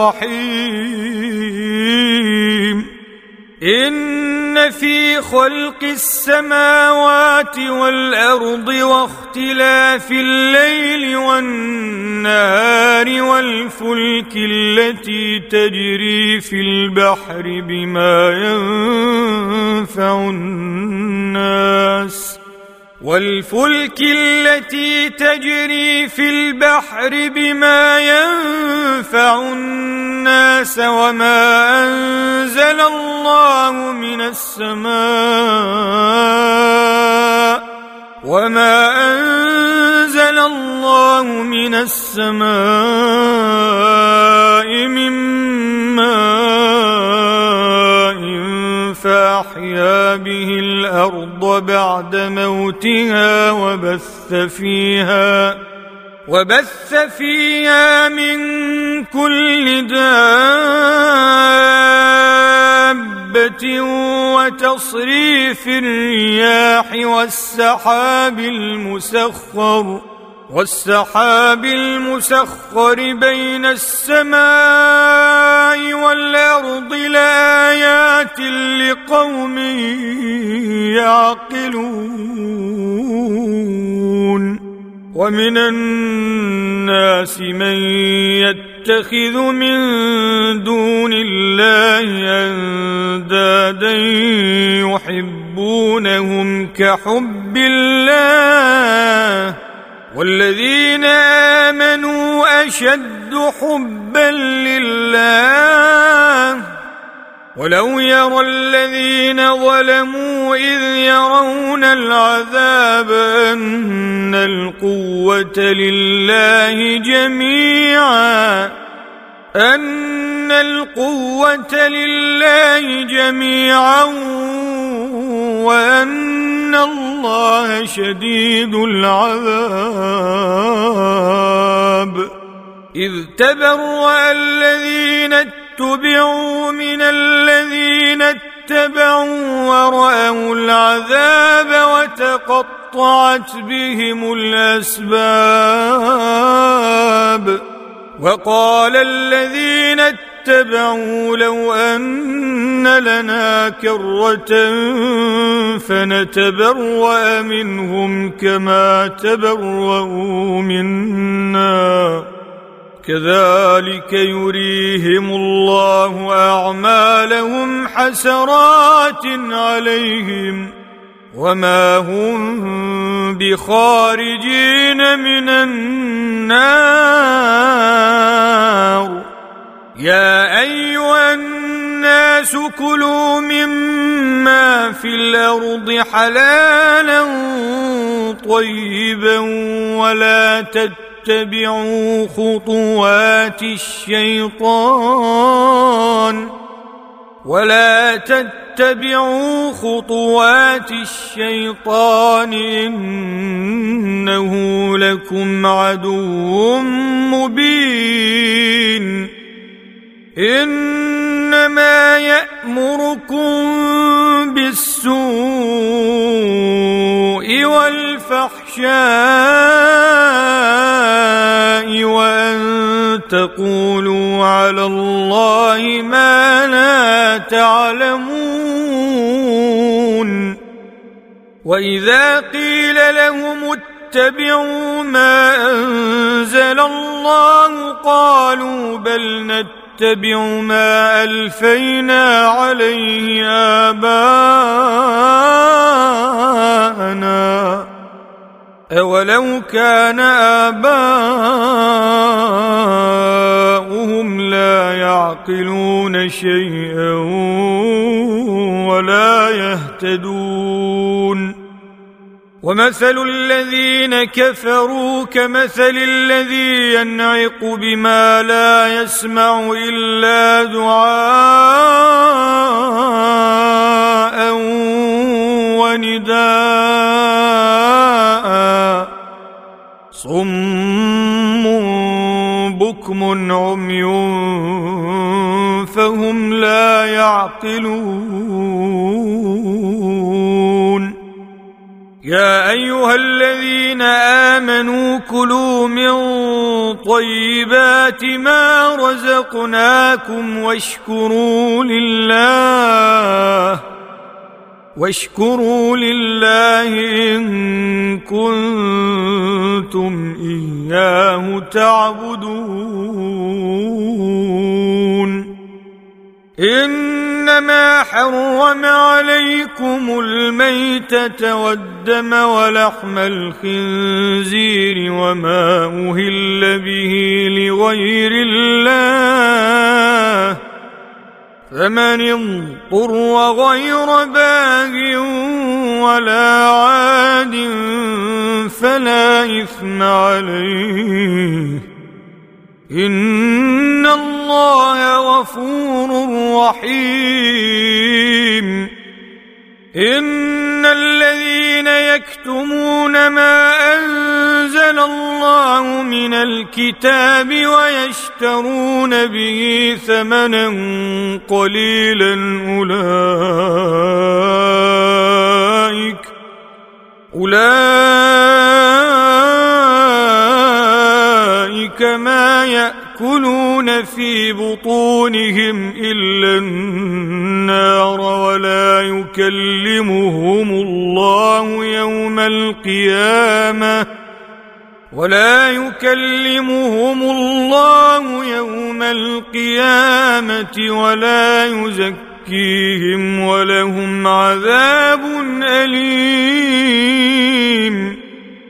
الرحيم. إن في خلق السماوات والأرض واختلاف الليل والنهار والفلك التي تجري في البحر بما ينفع الناس والفلك التي تجري في البحر بما ينفع الناس وما أنزل الله من السماء وما أنزل الله من السماء من ماء فأحيا به الأرض بعد موتها وبث فيها وبث فيها من كل دابة وتصريف الرياح والسحاب المسخر والسحاب المسخر بين السماء والأرض لآيات لقوم يعقلون. ومن الناس من يتخذ من دون الله أندادا يحبونهم كحب الله والذين آمنوا أشد حبا لله. ولو يرى الذين ظلموا إذ يرون العذاب أن القوة لله جميعا أن القوة لله جميعا وأن الله شديد العذاب. إذ تبرأ الذين اتبعوا من الذين اتبعوا ورأوا العذاب وتقطعت بهم الأسباب. وقال الذين اتبعوا لو أن لنا كرة فنتبرأ منهم كما تبرؤوا منا كذلك يريهم الله أعمالهم حسرات عليهم وما هم بخارجين من النار. يا أيها الناس كلوا مما في الأرض حلالا طيبا ولا تتبعوا خطوات الشيطان ولا تتبعوا خطوات الشيطان إنه لكم عدو مبين. إنما يأمركم بالسوء والفحشاء وأن تقولوا على الله ما لا تعلمون. وإذا قيل لهم اتبعوا ما أنزل الله قالوا بل نتبع ما ألفينا عليه آباءنا أولو كان آباؤهم لا يعقلون شيئا ولا يهتدون ومثل الذين كفروا كمثل الذي ينعق بما لا يسمع إلا دعاء ونداء صم بكم عمي فهم لا يعقلون يا أيها الذين آمنوا كلوا من طيبات ما رزقناكم واشكروا لله واشكروا لله إن كنتم إياه تعبدون إنما حرم عليكم الميتة والدم ولحم الخنزير وما أهل به لغير الله فمن اضطر غير باغ ولا عاد فلا إثم عليه إن الله غفور رحيم إن الذين يكتمون ما أنزل الله من الكتاب ويشترون به ثمنا قليلا أولئك أولئك ما يأكلون في بطونهم إلا النار ولا يكلمهم الله يوم القيامة ولا يكلمهم الله يوم القيامة ولا يزكيهم ولهم عذاب أليم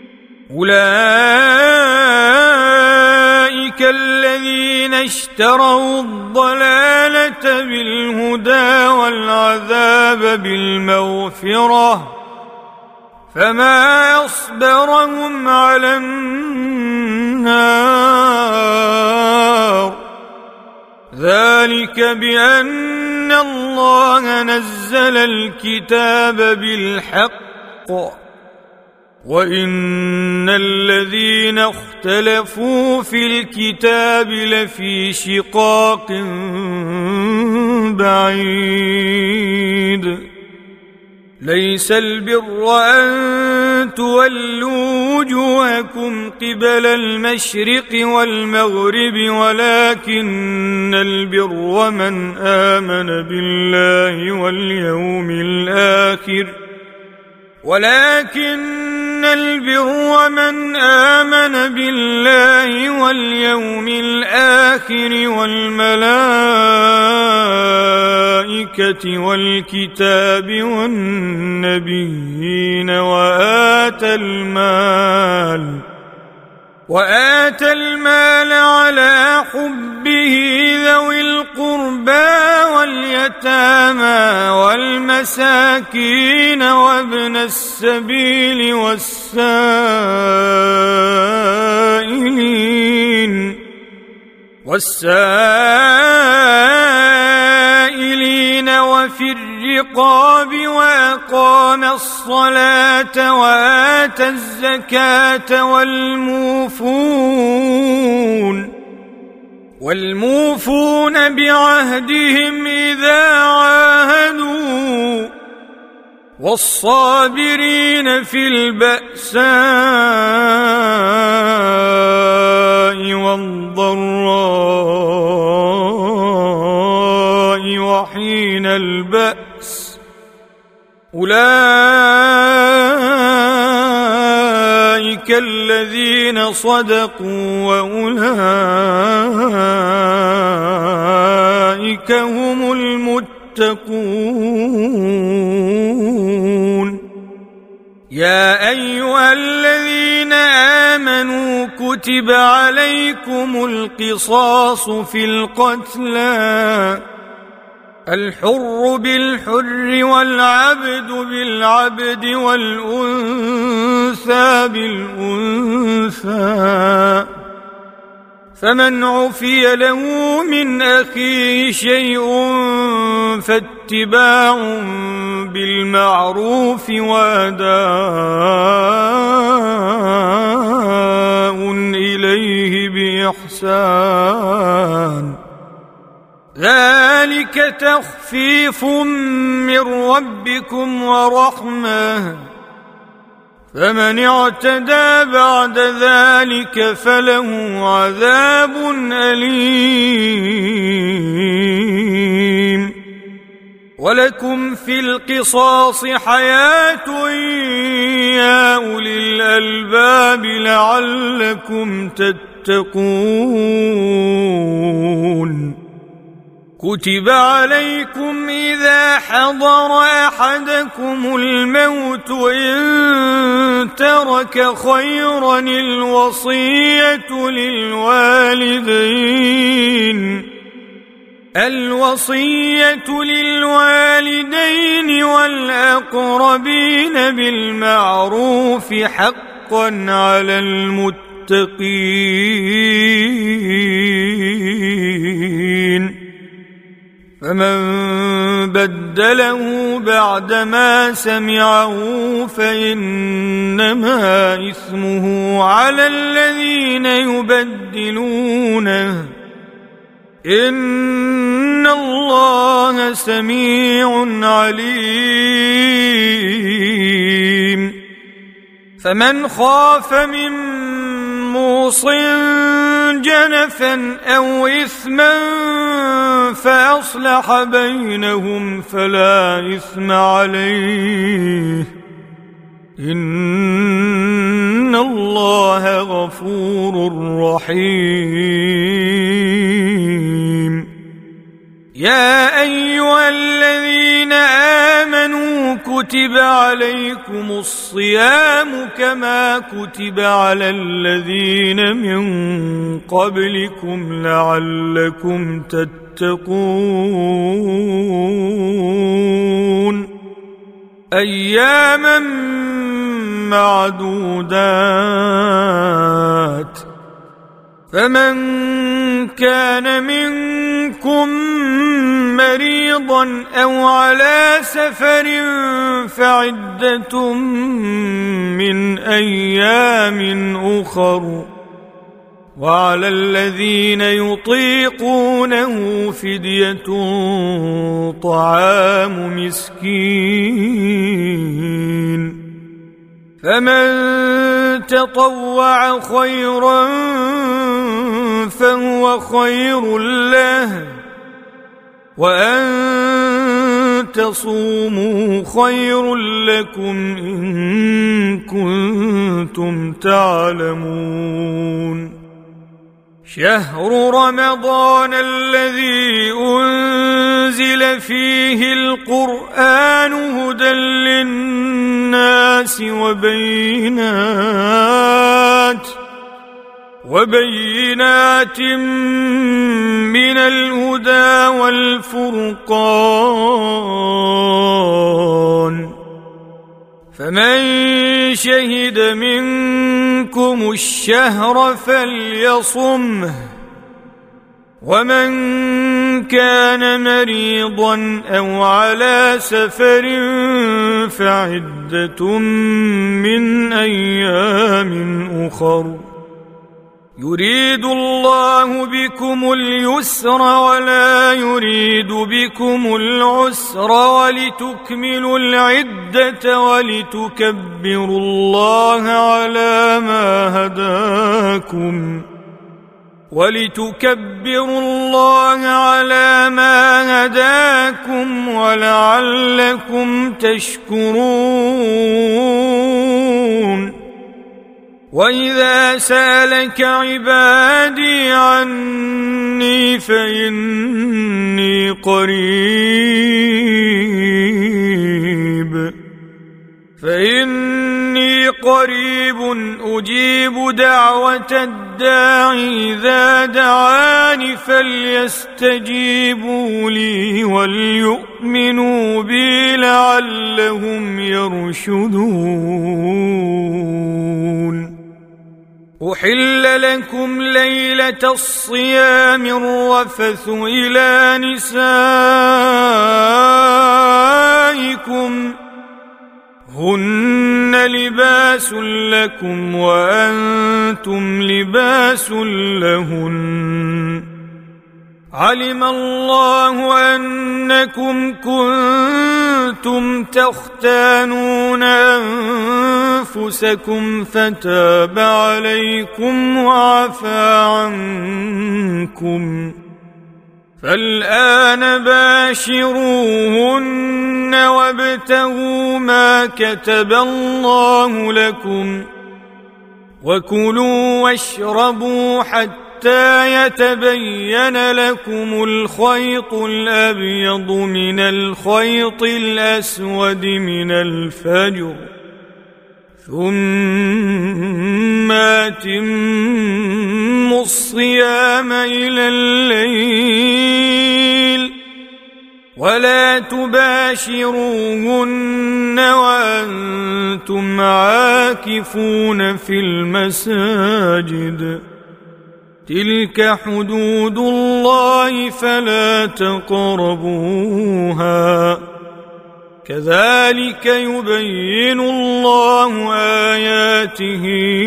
أولئك الذين اشتروا الضلالة بالهدى والعذاب بالمغفرة فما يصبرهم على النار ذلك بأن الله نزل الكتاب بالحق وإن الذين اختلفوا في الكتاب لفي شقاق بعيد ليس البر أن تولوا وجوهكم قبل المشرق والمغرب ولكن البر من آمن بالله واليوم الآخر ولكن البر من آمن بالله واليوم الآخر والملائكة والكتاب والنبيين وآتى المال وآتى المال على حبه ذوي القربى واليتامى والمساكين وابن السبيل والسائلين والسائلين وفي الرقاب وأقام الصلاة وآتى الزكاة والموفون والموفون بعهدهم إذا عاهدوا والصابرين في البأساء والضراء وحين البأس أولئك الذين صدقوا وأولئك هم المتقون. يا أيها الذين آمنوا كتب عليكم القصاص في القتلى، الحر بالحر والعبد بالعبد والأنثى بالأنثى، فمن عفي له من أخيه شيء فاتباع بالمعروف وأداء إليه بإحسان، ذلك تخفيف من ربكم ورحمة، فمن اعتدى بعد ذلك فله عذاب أليم. ولكم في القصاص حياة يا أولي الألباب لعلكم تتقون. كتب عليكم إذا حضر أحدكم الموت إن ترك خيرا الوصية للوالدين الوصية للوالدين والأقربين بالمعروف حقا على المتقين. فمن بدله بعدما سمعه فإنما إثمه على الذين يبدلونه، إن الله سميع عليم. فمن خاف من موص جنفا أو إثما فأصلح بينهم فلا إثم عليه، إن الله غفور رحيم. يا أيها الذين آمنوا كتب عليكم الصيام كما كتب على الذين من قبلكم لعلكم تتقون. أياما معدودات، فمن كان منكم مريضا أو على سفر فعدة من أيام أخر، وعلى الذين يطيقونه فدية طعام مسكين، فمن تطوع خيرا فهو خير له، وأن تصوموا خير لكم إن كنتم تعلمون. شهر رمضان الذي أنزل فيه القرآن هدى للناس وبينات وبينات من الهدى والفرقان، فمن شهد منكم الشهر فليصمه، ومن كان مريضا أو على سفر فعدة من أيام أخر، يريد الله بكم اليسر ولا يريد بكم العسر ولتكملوا العدة ولتكبروا الله على ما هداكم ولتكبروا الله على ما هداكم ولعلكم تشكرون وإذا سألك عبادي عني فإني قريب فإني قريب أجيب دعوة الداع إذا دعاني فليستجيبوا لي وليؤمنوا بي لعلهم يرشدون أحل لكم ليلة الصيام الرفث إلى نسائكم هن لباس لكم وأنتم لباس لهن علم الله أنكم كنتم تختانون أنفسكم فتاب عليكم وعفى عنكم فالآن باشروهن وابتغوا ما كتب الله لكم وكلوا واشربوا حتى يتبين لكم الخيط الأبيض من الخيط الأسود من الفجر ثم أتموا الصيام إلى الليل ولا تباشروهن وأنتم عاكفون في المساجد تلك حدود الله فلا تقربوها كذلك يبين الله آياته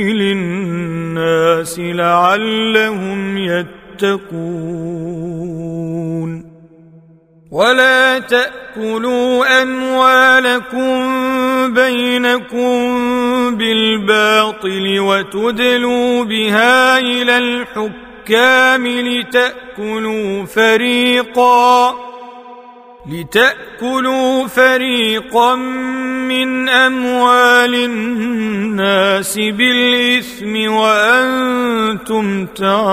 للناس لعلهم يتقون ولا تأكلوا أموالكم بينكم بالباطل وتدلوا بها إلى الحكام لتأكلوا فريقا لتأكلوا فريقا من أموال الناس بالإثم وأنتم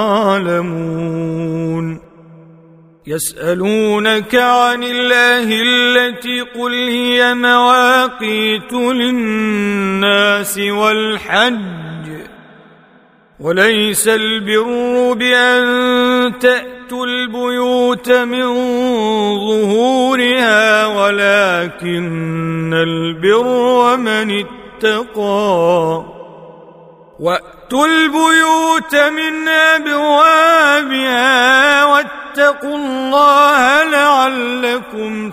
تعلمون يسألونك عن الأهلة قل هي مواقيت للناس والحج وليس البر بأن تأتوا البيوت من ظهورها ولكن البر من اتقى وأتوا البيوت من أبوابها واتقوا الله لعلكم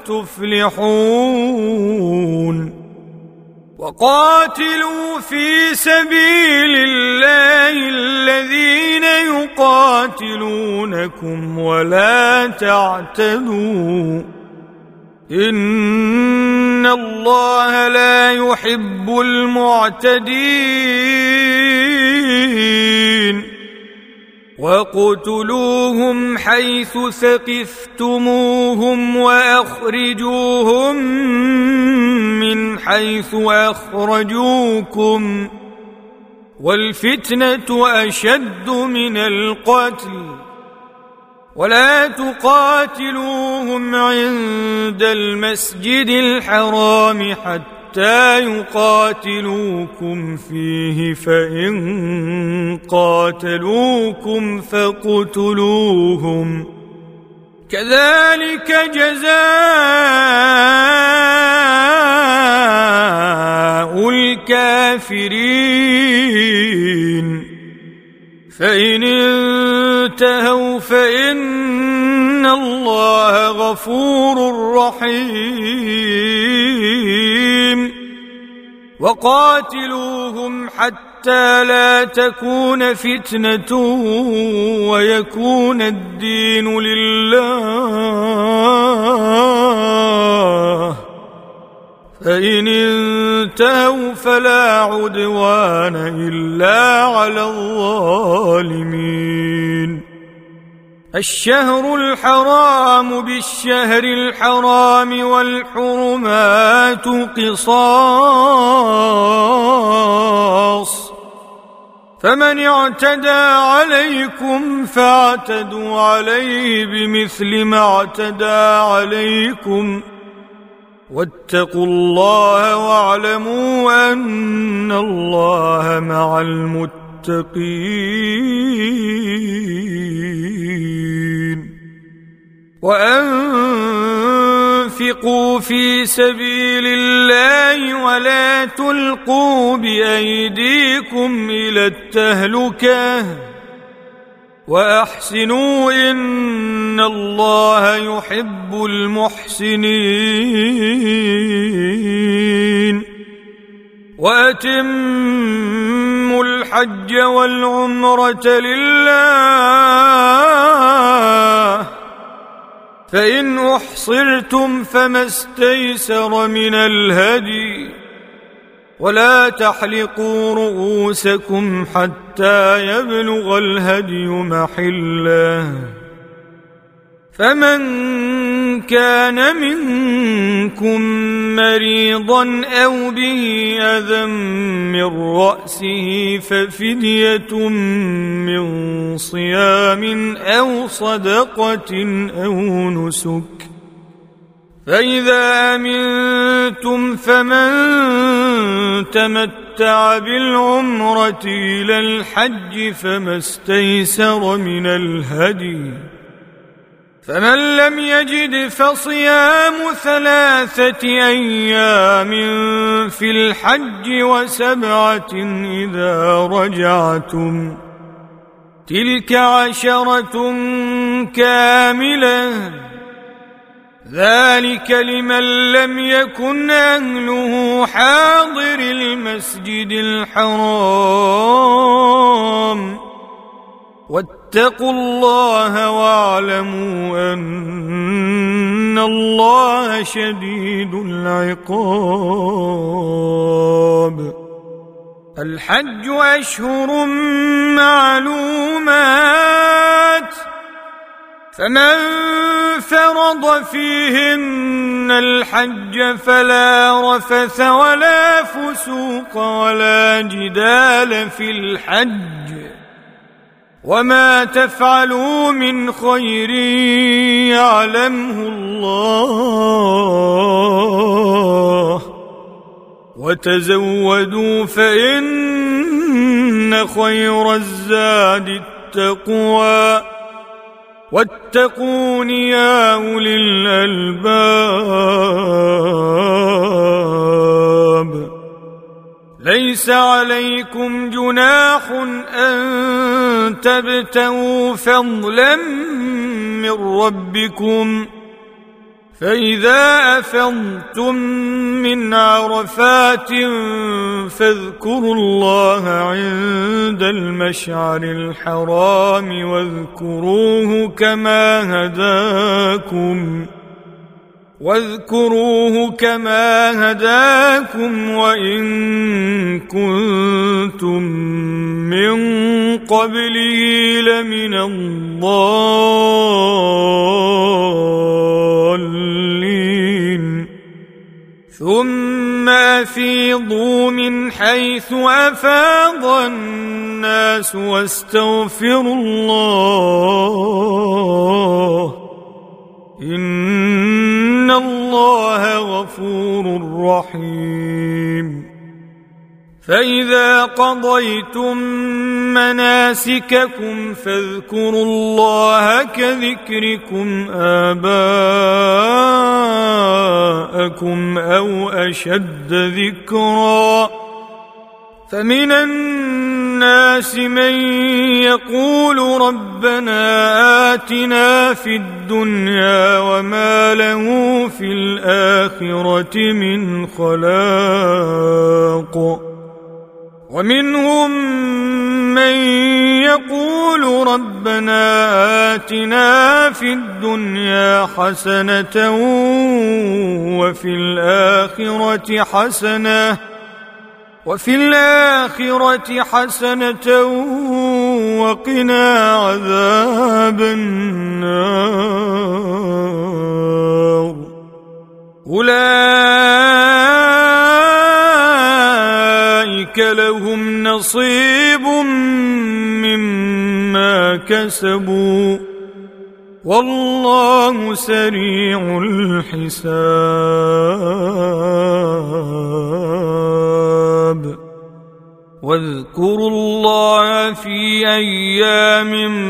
تفلحون وقاتلوا في سبيل الله الذين يقاتلونكم ولا تعتدوا إن الله لا يحب المعتدين واقتلوهم حيث ثقفتموهم وأخرجوهم من حيث أخرجوكم والفتنة أشد من القتل ولا تقاتلوهم عند المسجد الحرام حتى يقاتلوكم فيه فإن قاتلوكم فاقتلوهم كذلك جزاء الكافرين فإن انتهوا فإن الله غفور رحيم وقاتلوهم حتى لا تكون فتنة ويكون الدين لله فإن انتهوا فلا عدوان إلا على الظالمين الشهر الحرام بالشهر الحرام والحرمات قصاص، فمن اعتدى عليكم فاعتدوا عليه بمثل ما اعتدى عليكم، واتقوا الله واعلموا أن الله مع المتقين. وأنفقوا في سبيل الله ولا تلقوا بأيديكم إلى التهلكة وأحسنوا إن الله يحب المحسنين. وأتموا الحج والعمرة لله، فإن أحصرتم فما استيسر من الهدي، ولا تحلقوا رؤوسكم حتى يبلغ الهدي محله، فمن كان منكم مريضا أو به أذى من رأسه ففدية من صيام أو صدقة أو نسك، فإذا أمنتم فمن تمتع بالعمرة إلى الحج فما استيسر من الهدي، فمن لم يجد فصيام ثلاثة أيام في الحج وسبعة إذا رجعتم، تلك عشرة كاملة، ذلك لمن لم يكن أهله حاضر المسجد الحرام. واتقوا الله واعلموا أن الله شديد العقاب. الحج أشهر معلومات، فمن فرض فيهن الحج فلا رفث ولا فسوق ولا جدال في الحج، وما تفعلوا من خير يعلمه الله، وتزودوا فإن خير الزاد التقوى، واتقون يا أولي الألباب. ليس عليكم جناح أن تبتغوا فضلا من ربكم، فإذا أفضتم من عرفات فاذكروا الله عند المشعر الحرام واذكروه كما هداكم واذكروه كما هداكم وإن كنتم من قبله لمن الضالين. ثم أفيضوا من حيث أفاض الناس واستغفروا الله إن الله غفور رحيم. فإذا قضيتم مناسككم فاذكروا الله كذكركم آباءكم أو أشد ذكرا، فمن الناس من يقول ربنا آتنا في الدنيا وما له في الآخرة من خلاق، ومنهم من يقول ربنا آتنا في الدنيا حسنة وفي الآخرة حسنة وفي الآخرة حسنة وقنا عذاب النار أولئك لهم نصيب مما كسبوا والله سريع الحساب واذكروا الله في أيام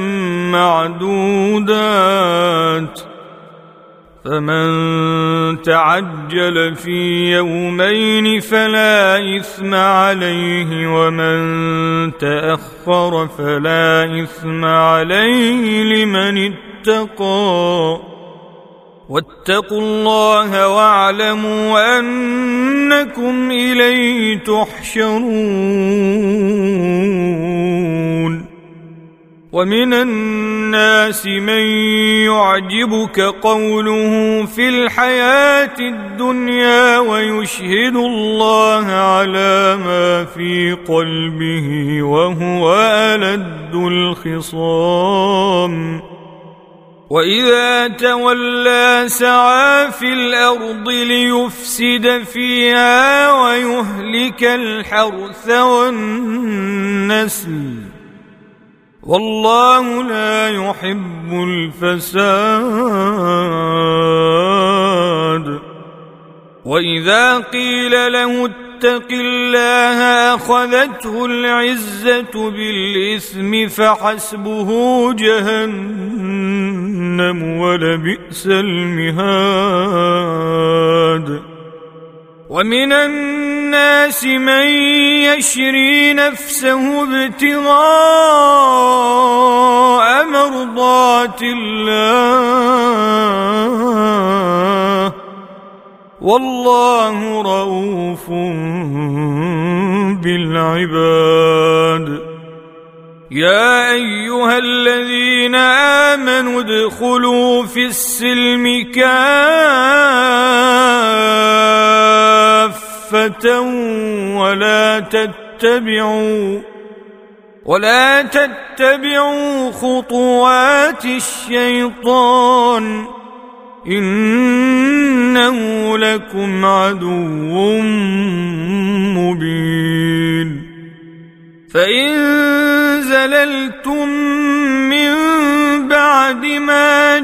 معدودات فمن تعجل في يومين فلا إثم عليه ومن تأخر فلا إثم عليه لمن اتقى واتقوا الله واعلموا أنكم إليه تحشرون ومن الناس من يعجبك قوله في الحياة الدنيا ويشهد الله على ما في قلبه وهو ألد الخصام وإذا تولى سعى في الأرض ليفسد فيها ويهلك الحرث والنسل والله لا يحب الفساد وإذا قيل له اتق الله أخذته العزة بالإثم فحسبه جهنم ولبئس المهاد ومن الناس من يشري نفسه ابتغاء مرضات الله والله رؤوف بالعباد يا أيها الذين آمنوا ادخلوا في السلم كافة ولا تتبعوا ولا تتبعوا خطوات الشيطان إنه لكم عدو مبين فإن زللتم من بعد ما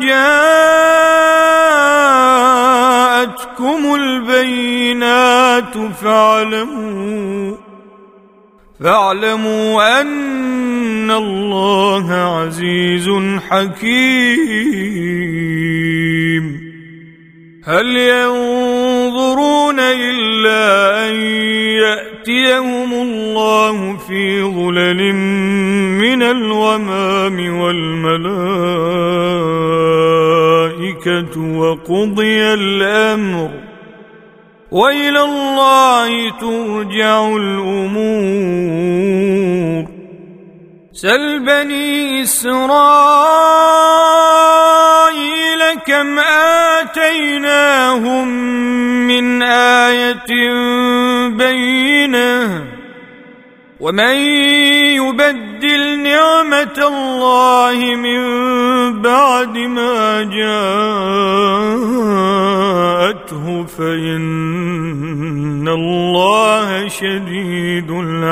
جاءتكم البينات فاعلموا فاعلموا أن الله عزيز حكيم هل ينظرون إلا أن يأتيهم الله في ظلل من الغمام والملائكة وقضي الأمر وإلى الله ترجع الأمور سل بني إسرائيل كم آتيناهم من آية بينة ومن يبدل نعمة الله من بعد ما جاءته فإن الله شديد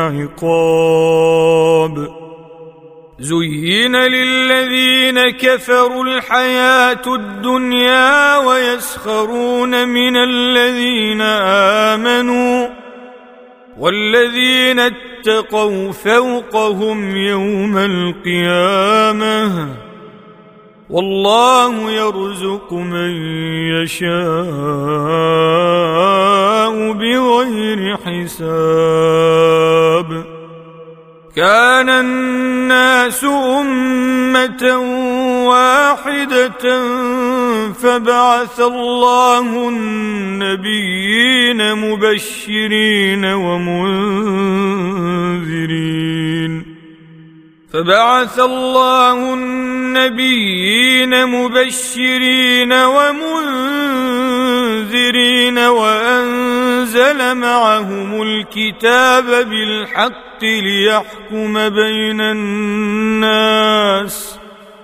العقاب زين للذين كفروا الحياة الدنيا ويسخرون من الذين آمنوا والذين اتقوا فوقهم يوم القيامة والله يرزق من يشاء بغير حساب كان الناس أمة واحدة فبعث الله النبيين مبشرين ومنذرين فبعث الله النبيين مبشرين ومنذرين منذرين وأنزل معهم الكتاب بالحق ليحكم بين الناس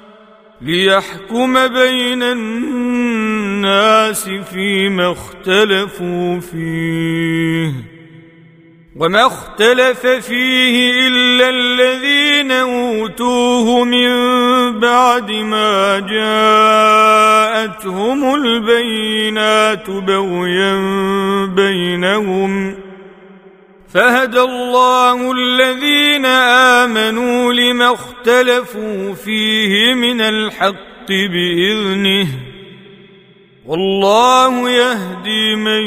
ليحكم بين الناس فيما اختلفوا فيه وما اختلف فيه إلا الذين أوتوه من بعد ما جاءتهم البينات بغيا بينهم فهدى الله الذين آمنوا لما اختلفوا فيه من الحق بإذنه والله يهدي من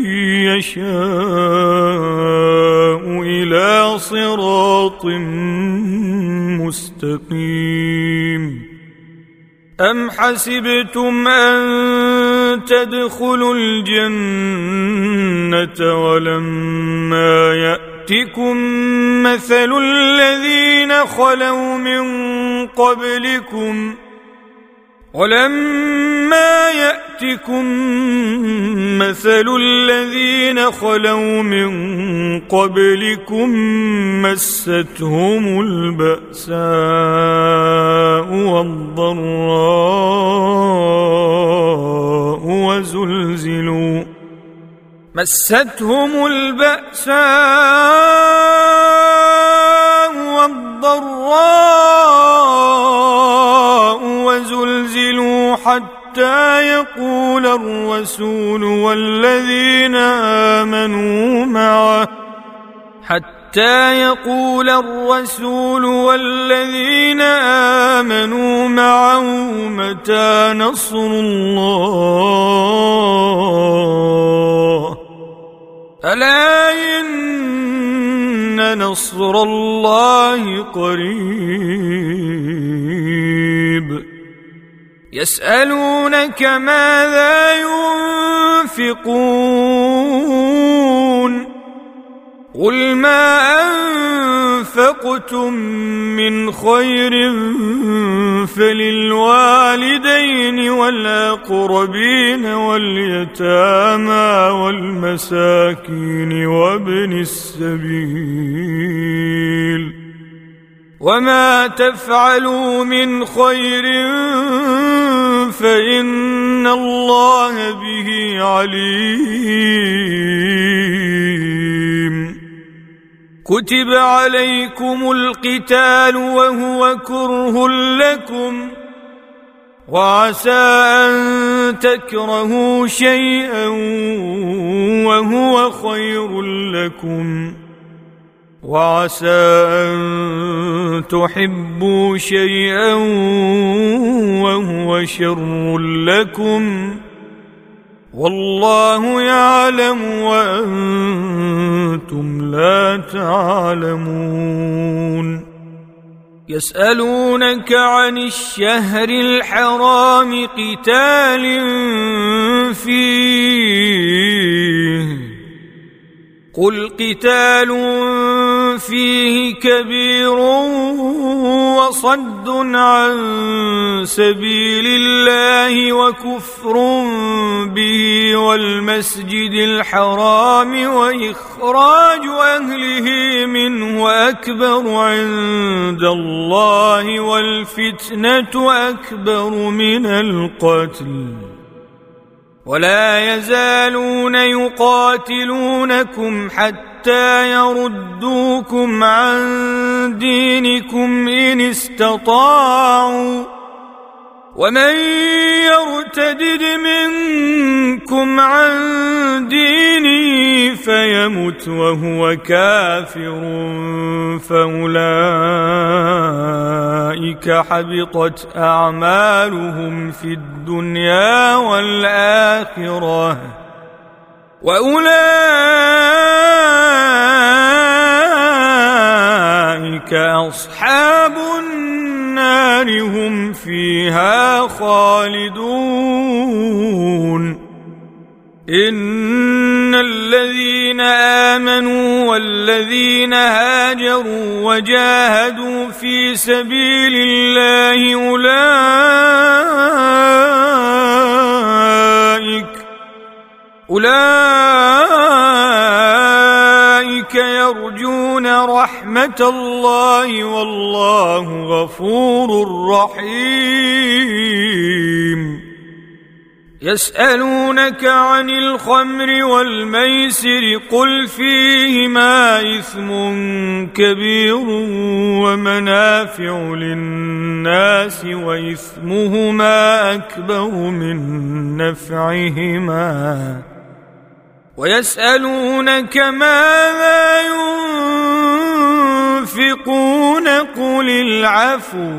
يشاء إلى صراط مستقيم. أم حسبتم أن تدخلوا الجنة ولما يأتكم مثل الذين خلوا من قبلكم ولما يأتكم مثل الذين خلوا من قبلكم مستهم البأساء والضراء وزلزلوا مستهم البأساء والضراء وزلزلوا حتى يقول الرسول والذين آمنوا معه حتى يقول الرسول والذين آمنوا معه متى نصر الله ألا إن نصر الله قريب. يسألونك ماذا ينفقون قل ما أنفقتم من خير فللوالدين والأقربين واليتامى والمساكين وابن السبيل وما تفعلوا من خير فإن الله به عليم. كتب عليكم القتال وهو كره لكم وعسى أن تكرهوا شيئا وهو خير لكم وعسى أن تحبوا شيئا وهو شر لكم والله يعلم وأنتم لا تعلمون. يسألونك عن الشهر الحرام قتال فيه قل قتال فيه كبير وصد عن سبيل الله وكفر به والمسجد الحرام وإخراج أهله منه أكبر عند الله والفتنة أكبر من القتل ولا يزالون يقاتلونكم حتى يردوكم عن دينكم إن استطاعوا ومن يرتدد منكم عن دينه فيمت وهو كافر فأولئك حبطت أعمالهم في الدنيا والآخرة وأولئك أصحاب النار هم فيها خالدون. إن الذين آمنوا والذين هاجروا وجاهدوا في سبيل الله أولئك أولئك يرجون رحمة الله والله غفور رحيم. يسألونك عن الخمر والميسر قل فيهما إثم كبير ومنافع للناس وإثمهما أكبر من نفعهما ويسألونك ماذا ينفقون قل العفو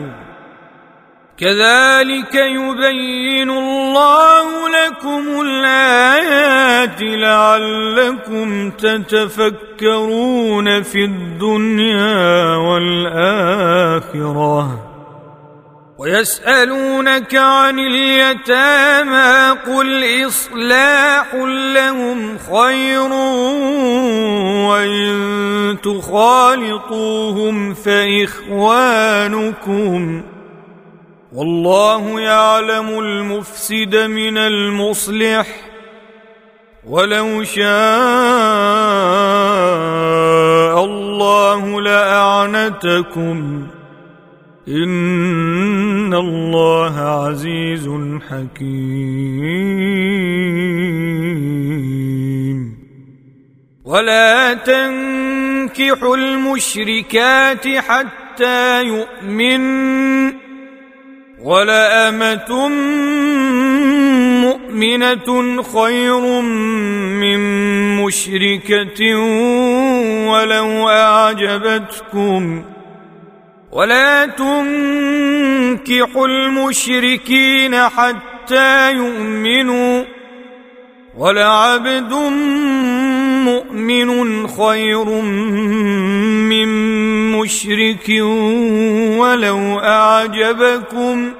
كذلك يبين الله لكم الآيات لعلكم تتفكرون في الدنيا والآخرة. ويسألونك عن اليتامى قل إصلاح لهم خير وإن تخالطوهم فإخوانكم والله يعلم المفسد من المصلح ولو شاء الله لأعنتكم إن الله عزيز حكيم. ولا تنكحوا المشركات حتى يؤمنن ولأمة مؤمنة خير من مشركة ولو أعجبتكم ولا تنكحوا المشركين حتى يؤمنوا ولعبد مؤمن خير من مشرك ولو أعجبكم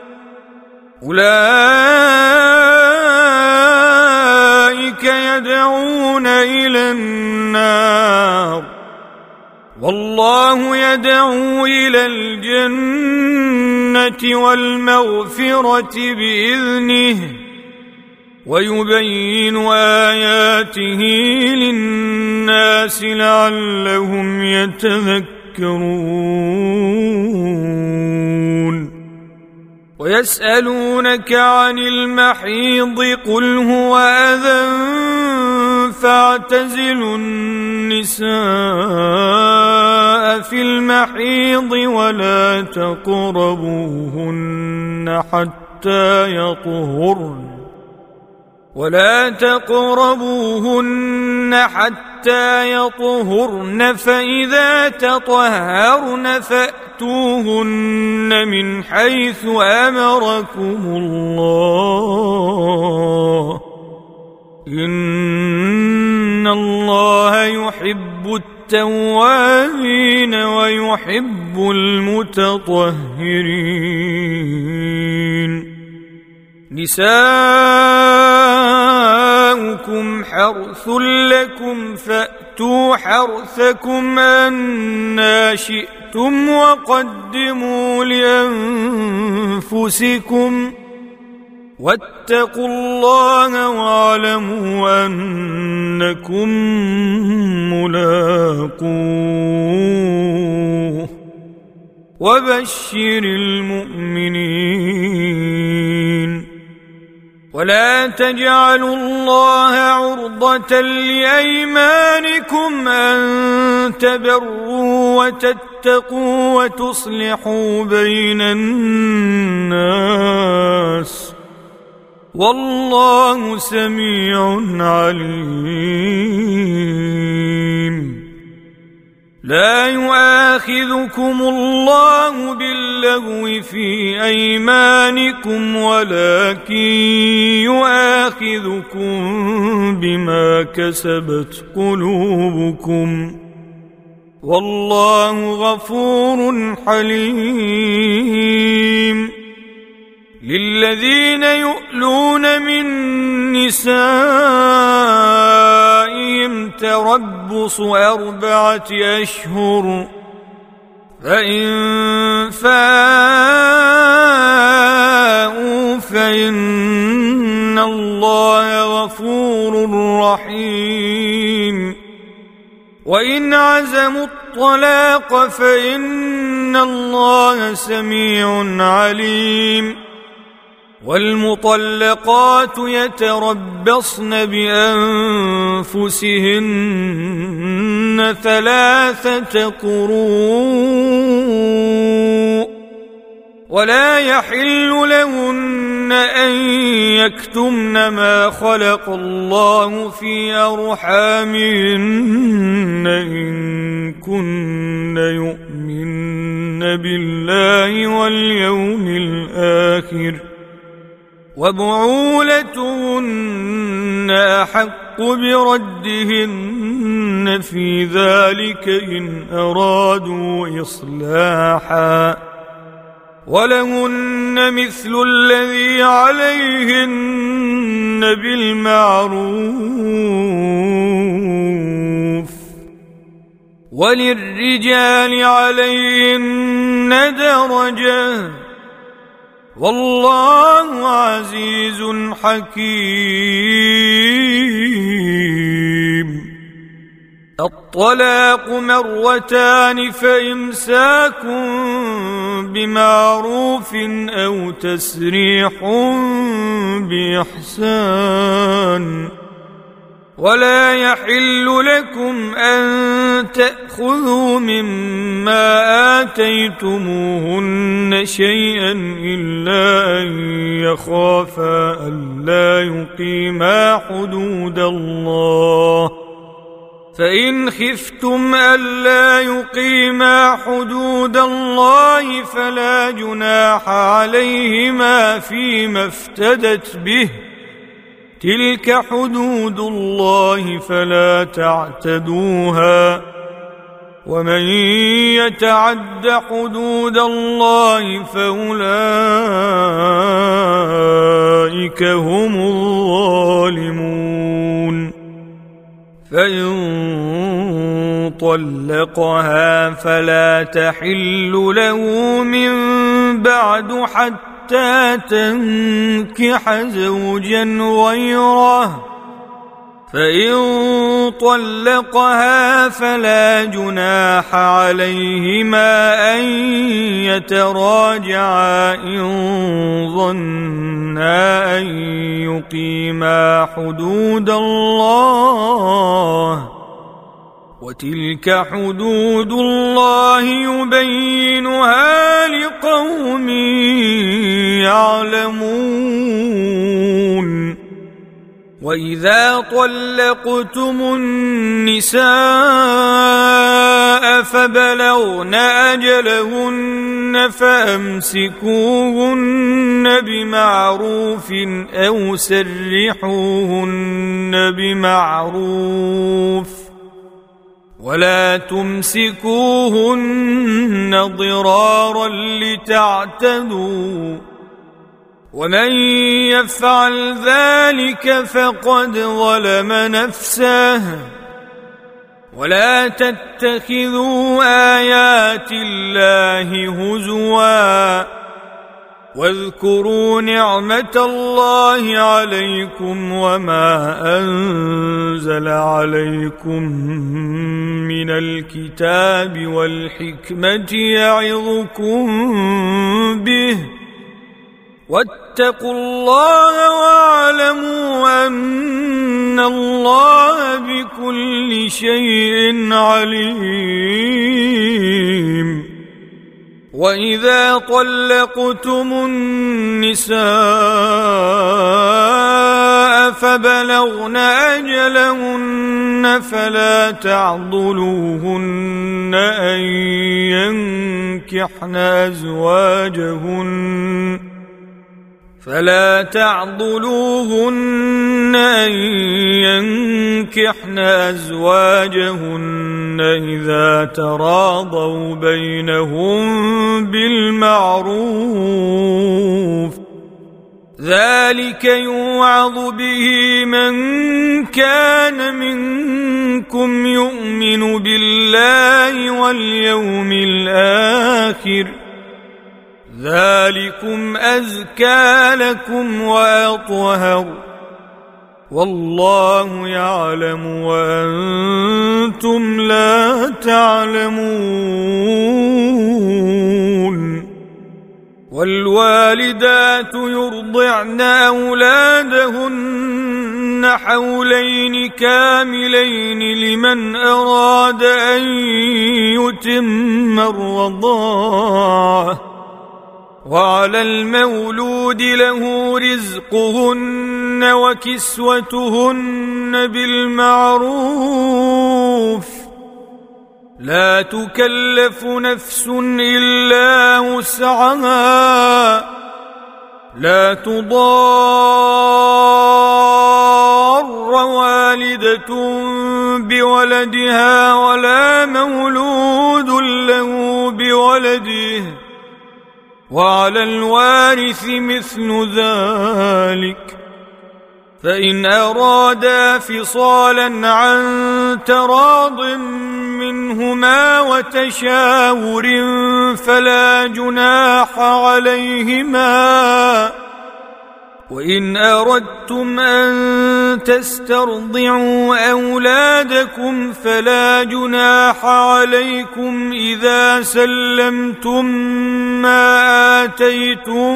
أولئك يدعون إلى النار والله يدعو إلى الجنة والمغفرة بإذنه ويبين آياته للناس لعلهم يتذكرون. ويسألونك عن المحيض قل هو أذى فاعتزلوا النساء في المحيض ولا تقربوهن حتى يطهرن ولا تقربوهن حتى يطهرن فإذا تطهرن فأتوهن من حيث أمركم الله إن الله يحب التوابين ويحب المتطهرين. نساؤكم حرث لكم فأتوا حرثكم أنى شئتم وقدموا لأنفسكم واتقوا الله واعلموا أنكم ملاقوه وبشر المؤمنين. ولا تجعلوا الله عرضة لأيمانكم أن تبروا وتتقوا وتصلحوا بين الناس والله سميع عليم. لا يؤاخذكم الله باللغو في أيمانكم ولكن يؤاخذكم بما كسبت قلوبكم والله غفور حليم. للذين يؤلون من نسائهم تربص أربعة أشهر فإن فاءوا فإن الله غفور رحيم وإن عزموا الطلاق فإن الله سميع عليم والمطلقات يتربصن بأنفسهن ثلاثة قروء ولا يحل لهن أن يكتمن ما خلق الله في أرحامهن إن كن يؤمن بالله واليوم الآخر وبعولتهن أحق بردهن في ذلك إن أرادوا إصلاحا ولهن مثل الذي عليهن بالمعروف وللرجال عليهن درجة والله عزيز حكيم الطلاق مرتان فإمساك بمعروف أو تسريح بإحسان ولا يحل لكم أن تأخذوا مما آتيتموهن شيئا إلا أن يخافا ألا يقيما حدود الله فإن خفتم ألا يقيما حدود الله فلا جناح عليهما فيما افتدت به تلك حدود الله فلا تعتدوها ومن يتعد حدود الله فأولئك هم الظالمون فإن طلقها فلا تحل له من بعد حتى حتى تنكح زوجا غيره فإن طلقها فلا جناح عليهما أن يتراجعا إن ظنا أن يقيما حدود الله وتلك حدود الله يبينها لقوم يعلمون وإذا طلقتم النساء فبلغن أجلهن فأمسكوهن بمعروف أو سرحوهن بمعروف ولا تمسكوهن ضرارا لتعتدوا ومن يفعل ذلك فقد ظلم نفسه ولا تتخذوا آيات الله هزوا واذكروا نعمة الله عليكم وما أنزل عليكم من الكتاب والحكمة يعظكم به واتقوا الله واعلموا أن الله بكل شيء عليم وإذا طلقتم النساء فبلغن أجلهن فلا تعضلوهن أن ينكحن أزواجهن فلا تعضلوهن أن ينكحن أزواجهن إذا تراضوا بينهم بالمعروف ذلك يوعظ به من كان منكم يؤمن بالله واليوم الآخر ذلكم أزكى لكم وأطهر والله يعلم وأنتم لا تعلمون. والوالدات يرضعن أولادهن حولين كاملين لمن أراد أن يتم الرضاعة، وعلى المولود له رزقهن وكسوتهن بالمعروف، لا تكلف نفس إلا وسعها، لا تضار والدة بولدها ولا مولود له بولده، وعلى الوارث مثل ذلك، فإن أرادا فصالا عن تراض منهما وتشاور فلا جناح عليهما. وإن أردتم أن تسترضعوا أولادكم فلا جناح عليكم إذا سلمتم ما آتيتم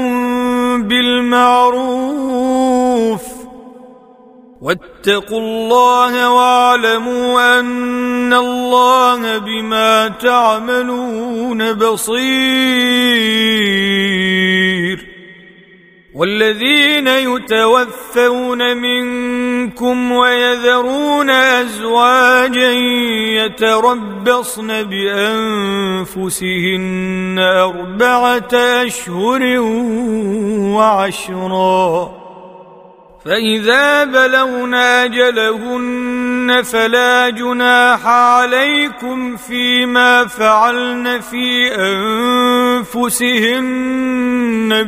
بالمعروف، واتقوا الله واعلموا أن الله بما تعملون بصير. والذين يتوفون منكم ويذرون أزواجا يتربصن بأنفسهن أربعة أشهر وعشرا، فإذا بلغن أجلهن فلا جناح عليكم فيما فعلن في أنفسهن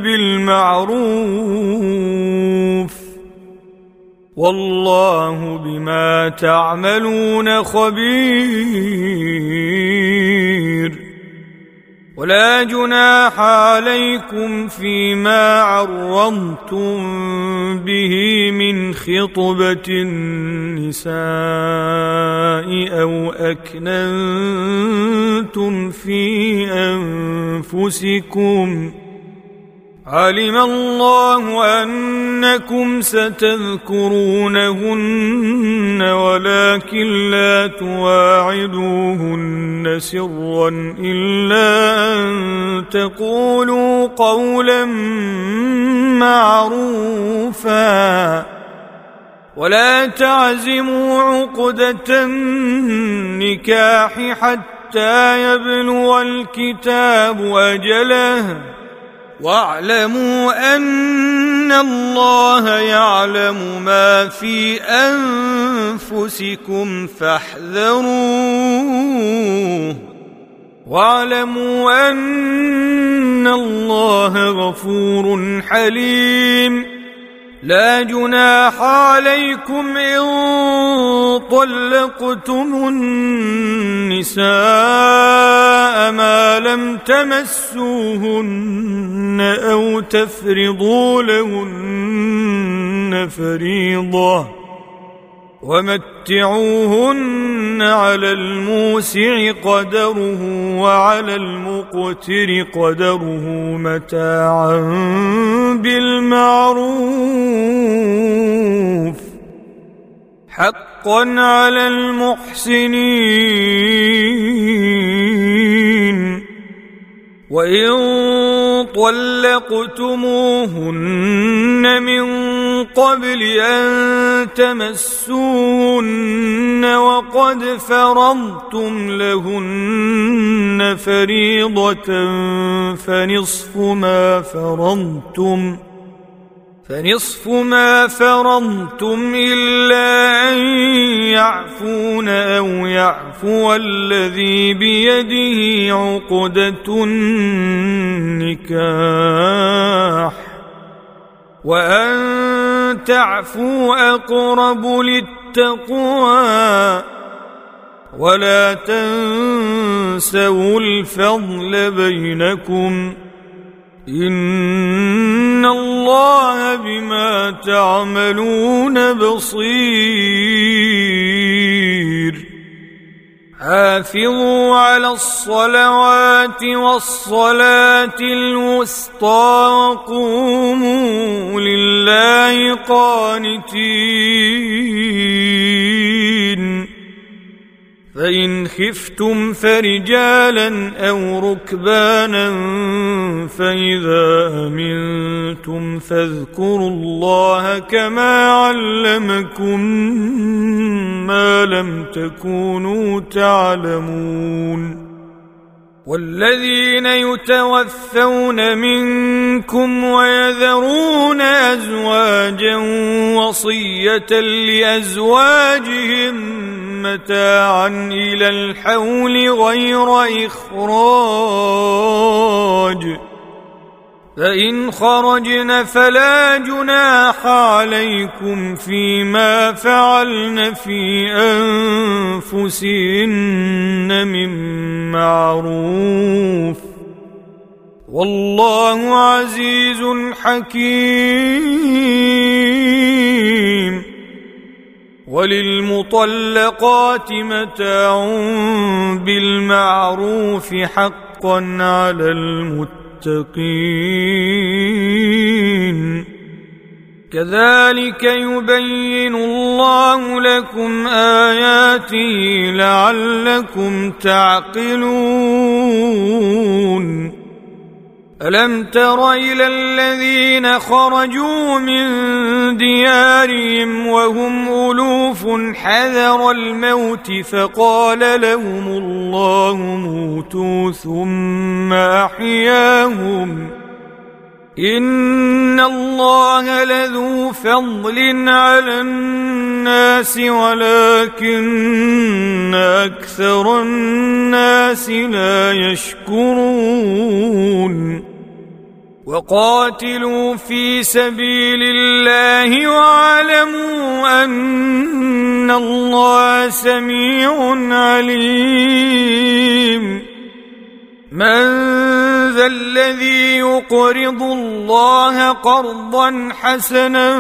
بالمعروف، والله بما تعملون خبير. ولا جناح عليكم فيما عرضتم به من خطبة النساء أو أكننتم في أنفسكم، علم الله أنكم ستذكرونهن ولكن لا تواعدوهن سرا إلا أن تقولوا قولا معروفا، ولا تعزموا عقدة النكاح حتى يبلغ الكتاب أجله، واعلموا أن الله يعلم ما في أنفسكم فاحذروه، واعلموا أن الله غفور حليم. لا جناح عليكم إن طلقتم النساء ما لم تمسوهن أو تفرضوا لهن فريضة، ومتعوهن على الموسع قدره وعلى المقتر قدره متاعا بالمعروف، حقا على المحسنين. وإن طلقتموهن من قبل أن تمسوهن وقد فرضتم لهن فريضة فنصف ما فرضتم فنصف ما فرضتم إلا أن يعفون أو يعفو الذي بيده عقدة النكاح، وأن تعفوا أقرب للتقوى، ولا تنسوا الفضل بينكم، إن الله بما تعملون بصير حافظوا على الصلوات والصلاة الوسطى وقوموا لله قانتين فإن خفتم فرجالا أو ركبانا فإذا أمنتم فاذكروا الله كما علمكم ما لم تكونوا تعلمون والذين يتوفون منكم ويذرون أزواجا وصية لأزواجهم متاعا إلى الحول غير إخراج فإن خرجن فلا جناح عليكم فيما فعلن في أنفسهن من معروف والله عزيز حكيم وللمطلقات متاع بالمعروف حقا على المتقين كذلك يبين الله لكم آياته لعلكم تعقلون ألم تر إلى الذين خرجوا من ديارهم وهم ألوف حذر الموت فقال لهم الله موتوا ثم أحياهم إن الله لذو فضل على الناس ولكن أكثر الناس لا يشكرون وقاتلوا في سبيل الله واعلموا أن الله سميع عليم من ذا الذي يقرض الله قرضا حسنا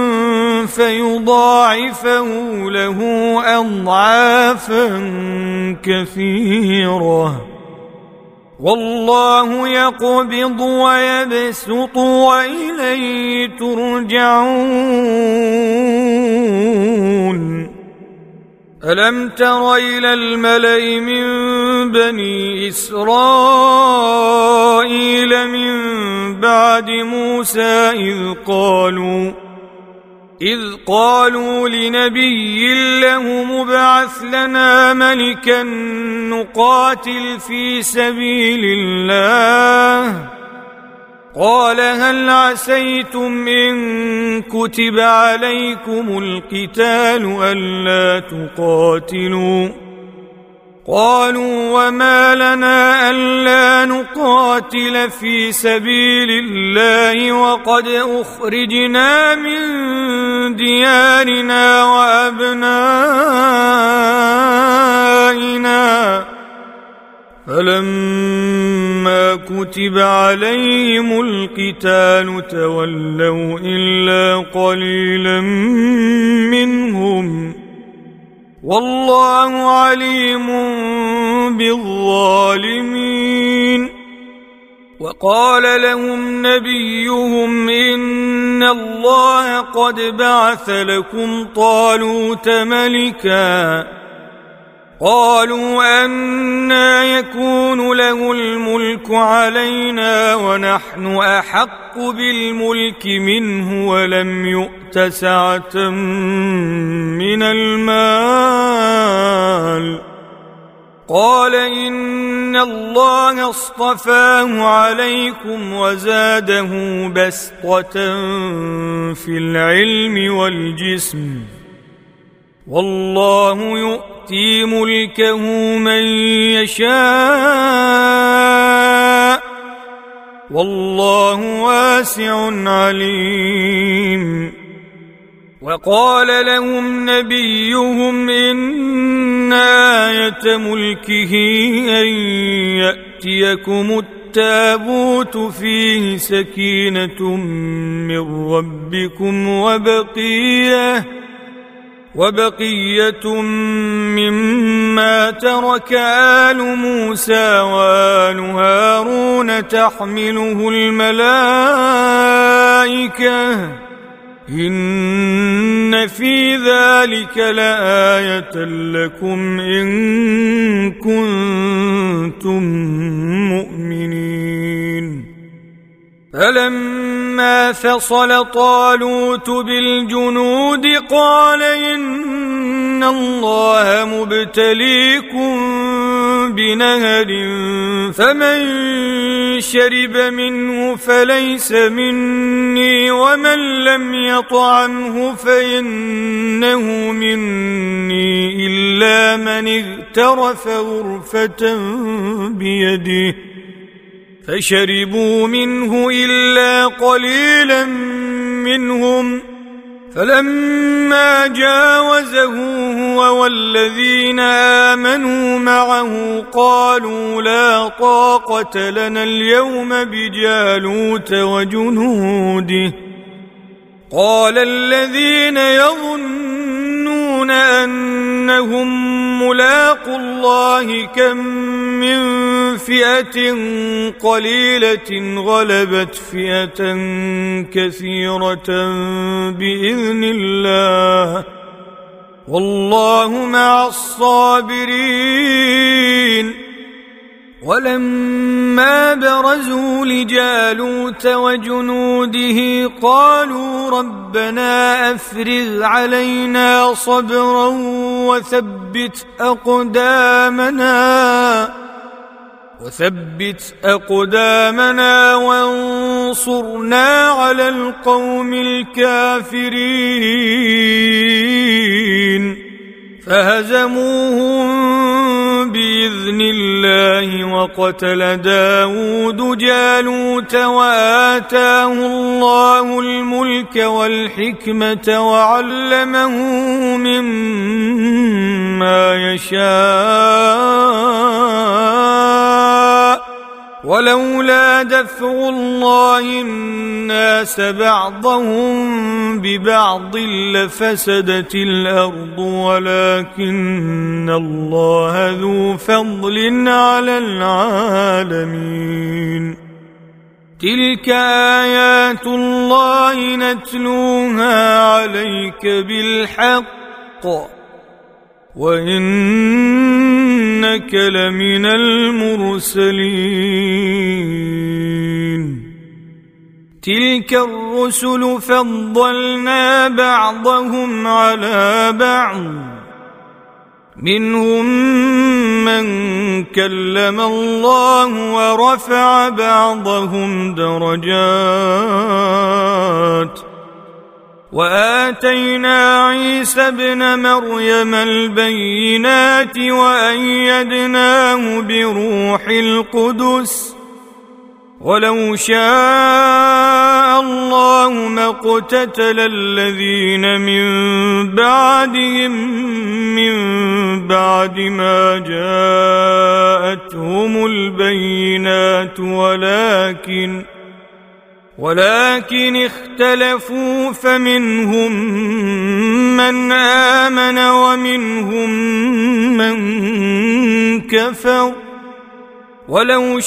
فيضاعفه له أضعافا كثيرة والله يقبض ويبسط وإليه ترجعون ألم تر إلى الملأ من بني إسرائيل من بعد موسى إذ قالوا إذ قالوا لنبي له مبعث لنا ملكا نقاتل في سبيل الله قال هل عسيتم إن كتب عليكم القتال ألا تقاتلوا قالوا وما لنا ألا نقاتل في سبيل الله وقد أخرجنا من ديارنا وأبنائنا فلما كتب عليهم القتال تولوا إلا قليلا منهم والله عليم بالظالمين وقال لهم نبيهم إن الله قد بعث لكم طالوت ملكا قالوا أنى يكون له الملك علينا ونحن أحق بالملك منه ولم يؤت سعة من المال قال إن الله اصطفاه عليكم وزاده بسطة في العلم والجسم والله يؤتي ملكه من يشاء والله واسع عليم وقال لهم نبيهم إن آية ملكه أن يأتيكم التابوت فيه سكينة من ربكم وبقية وبقية مما ترك آل موسى وآل هارون تحمله الملائكة إن في ذلك لآية لكم إن كنتم مؤمنين. فلما فصل طالوت بالجنود قال إن الله مبتليكم بنهر فمن شرب منه فليس مني ومن لم يطعمه فإنه مني إلا من اغترف غرفة بيده فشربوا منه إلا قليلا منهم فلما جاوزه هو والذين آمنوا معه قالوا لا طاقة لنا اليوم بجالوت وجنوده قال الذين يظنون أنهم ملاقوا الله كم من فئة قليلة غلبت فئة كثيرة بإذن الله والله مع الصابرين. ولما برزوا لجالوت وجنوده قالوا ربنا أفرغ علينا صبرا وثبت أقدامنا وثبت أقدامنا وانصرنا على القوم الكافرين فهزموهم بإذن الله وقتل داود جالوت وآتاه الله الملك والحكمة وعلمه مما يشاء ولولا دفع الله الناس بعضهم ببعض لفسدت الأرض ولكن الله ذو فضل على العالمين. تلك آيات الله نتلوها عليك بالحق وإنك لمن المرسلين. تلك الرسل فضلنا بعضهم على بعض منهم من كلم الله ورفع بعضهم درجات وآتينا عيسى ابن مريم البينات وأيدناه بروح القدس ولو شاء الله ما اقتتل الذين من بعدهم من بعد ما جاءتهم البينات ولكن ولكن اختلفوا فمنهم من آمن ومنهم من كفر ولو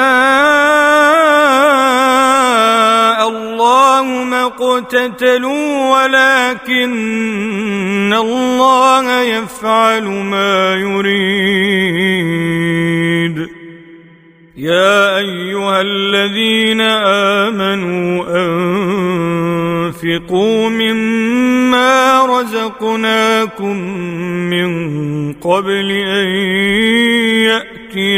شاء الله ما اقتتلوا ولكن الله يفعل ما يريد. يا أيها الذين آمنوا أنفقوا مما رزقناكم من قبل أن يأتي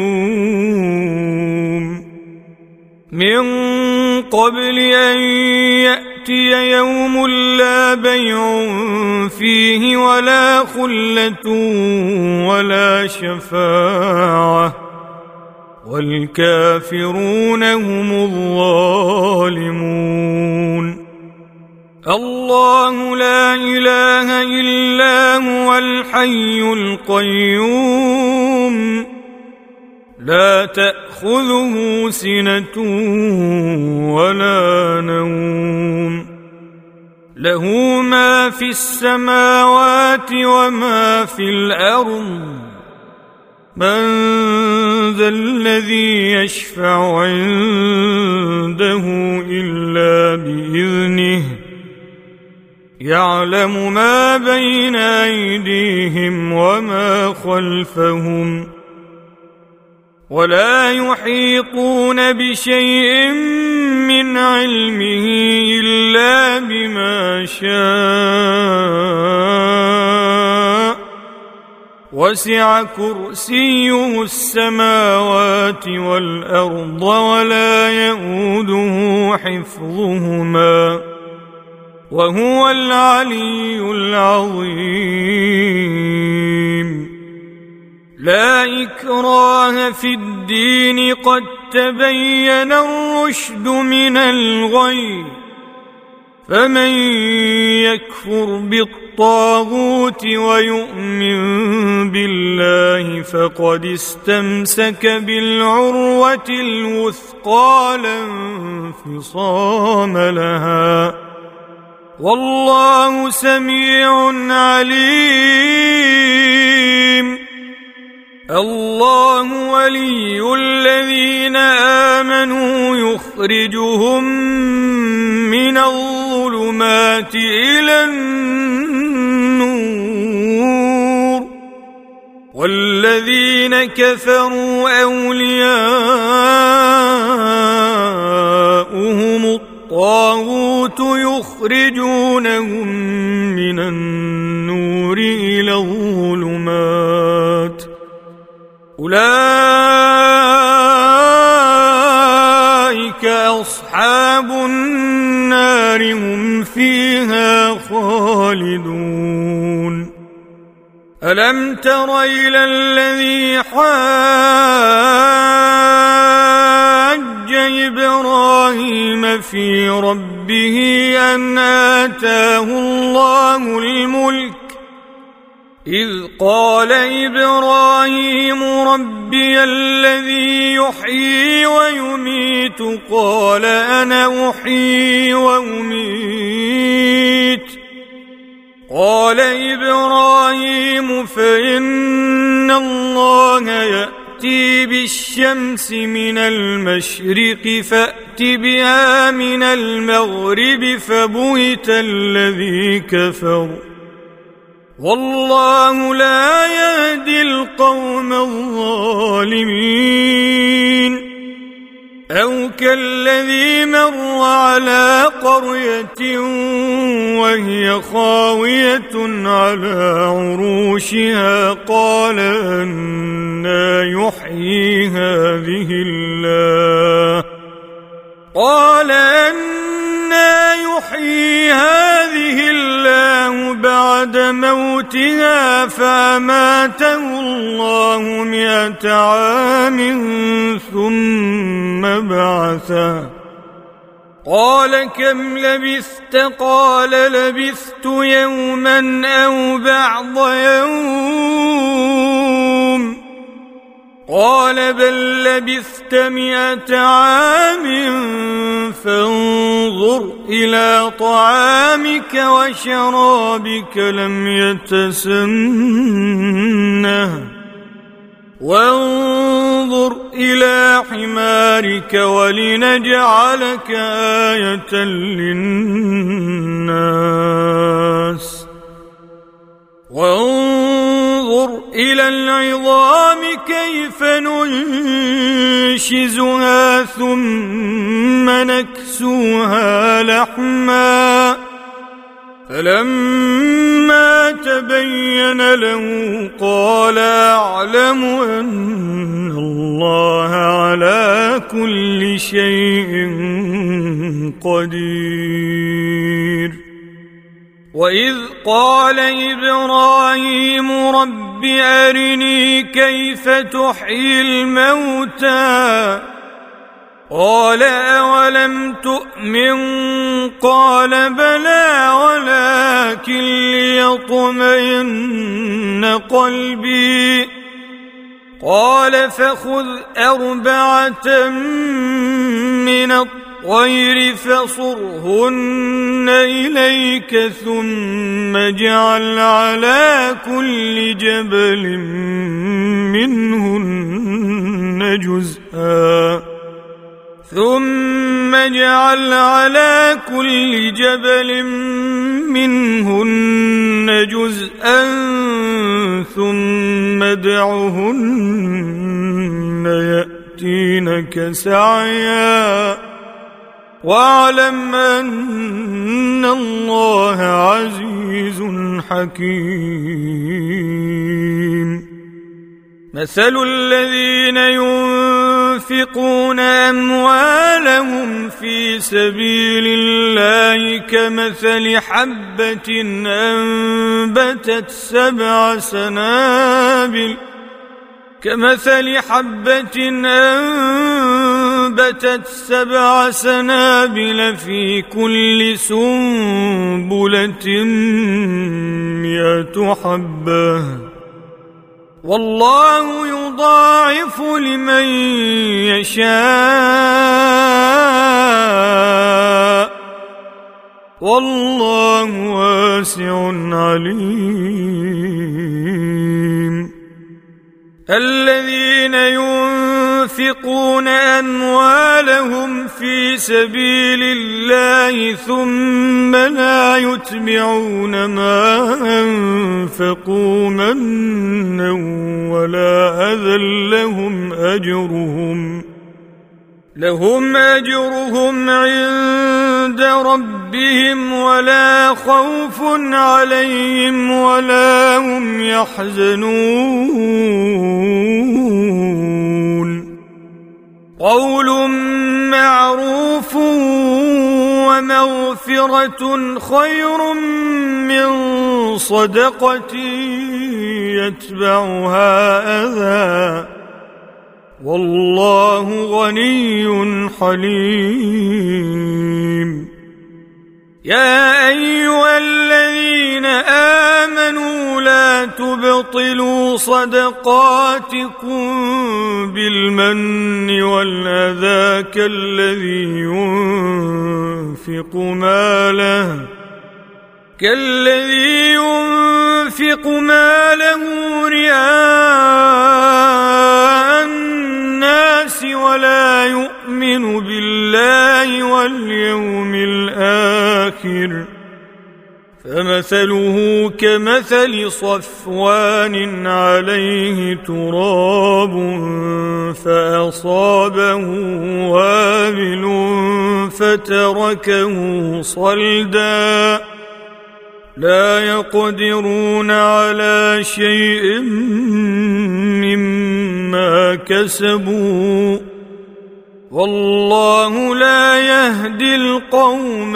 يوم من قبل أن يأتي يوم لا بيع فيه ولا خلة ولا شفاعة والكافرون هم الظالمون. الله لا إله إلا هو الحي القيوم لا تأخذه سنة ولا نوم له ما في السماوات وما في الأرض من ذا الذي يشفع عنده إلا بإذنه يعلم ما بين أيديهم وما خلفهم ولا يحيطون بشيء من علمه إلا بما شاء وسع كرسيه السماوات والأرض ولا يئوده حفظهما وهو العلي العظيم لا إكراه في الدين قد تبين الرشد من الغي فمن يكفر بالطاغوت ويؤمن بالله فقد استمسك بالعروة الوثقى لا انفصام لها والله سميع عليم الله ولي الذين آمنوا يخرجهم من الظلمات إلى النور والذين كفروا أولياؤهم الطاغوت يخرجونهم من النور إلى الظلمات أولئك أصحاب النار هم فيها خالدون ألم تر إلى الذي حاج إبراهيم في ربه أن آتاه الله الملك إذ قال إبراهيم ربي الذي يحيي ويميت قال أنا أحيي وأميت قال إبراهيم فإن الله يأتي بالشمس من المشرق فأت بها من المغرب فبهت الذي كفر والله لا يهدي القوم الظالمين أو كالذي مر على قرية وهي خاوية على عروشها قال أنى يحيي هذه الله قال أنى يحيي هذه الله بعد موتها فأماته الله مئة عام ثم بعثه قال كم لبثت قال لبثت يوما أو بعض يوم قال بل لبثت مئة عام فانظر إلى طعامك وشرابك لم يتسنه وانظر إلى حمارك ولنجعلك آية للناس وانظر إلى العظام كيف ننشزها ثم نكسوها لحما فلما تبين له قال أعلم أن الله على كل شيء قدير وإذ قال إبراهيم رب أرني كيف تحيي الموتى قال أولم تؤمن قال بلى ولكن ليطمئن قلبي قال فخذ أربعة من الطير فصرهن إليك ثم اجعل على كل جبل منهن جزءا ثم اجعل على كل جبل منهن جزءا ثم ادعهن يأتينك سعيا واعلم أن الله عزيز حكيم. مثل الذين ينفقون أموالهم في سبيل الله كمثل حبة أنبتت سبع سنابل كمثل حبة أنبتت سبع سنابل في كل سنبلة مئة حبة والله يضاعف لمن يشاء والله واسع عليم. الذين ينفقون أموالهم في سبيل الله ثم لا يتبعون ما أنفقوا منا ولا أذى لهم أجرهم لهم أجرهم عند ربهم ولا خوف عليهم ولا هم يحزنون. قول معروف ومغفرة خير من صدقة يتبعها أذى والله غني حليم. يا أيها الذين آمنوا لا تبطلوا صدقاتكم بالمن والأذى كالذي ينفق ماله كالذي ينفق ماله رئاء الناس ولا يؤمن بالله واليوم الآخر فمثله كمثل صفوان عليه تراب فأصابه وابل فتركه صلدا لا يقدرون على شيء مما كسبوا والله لا يهدي القوم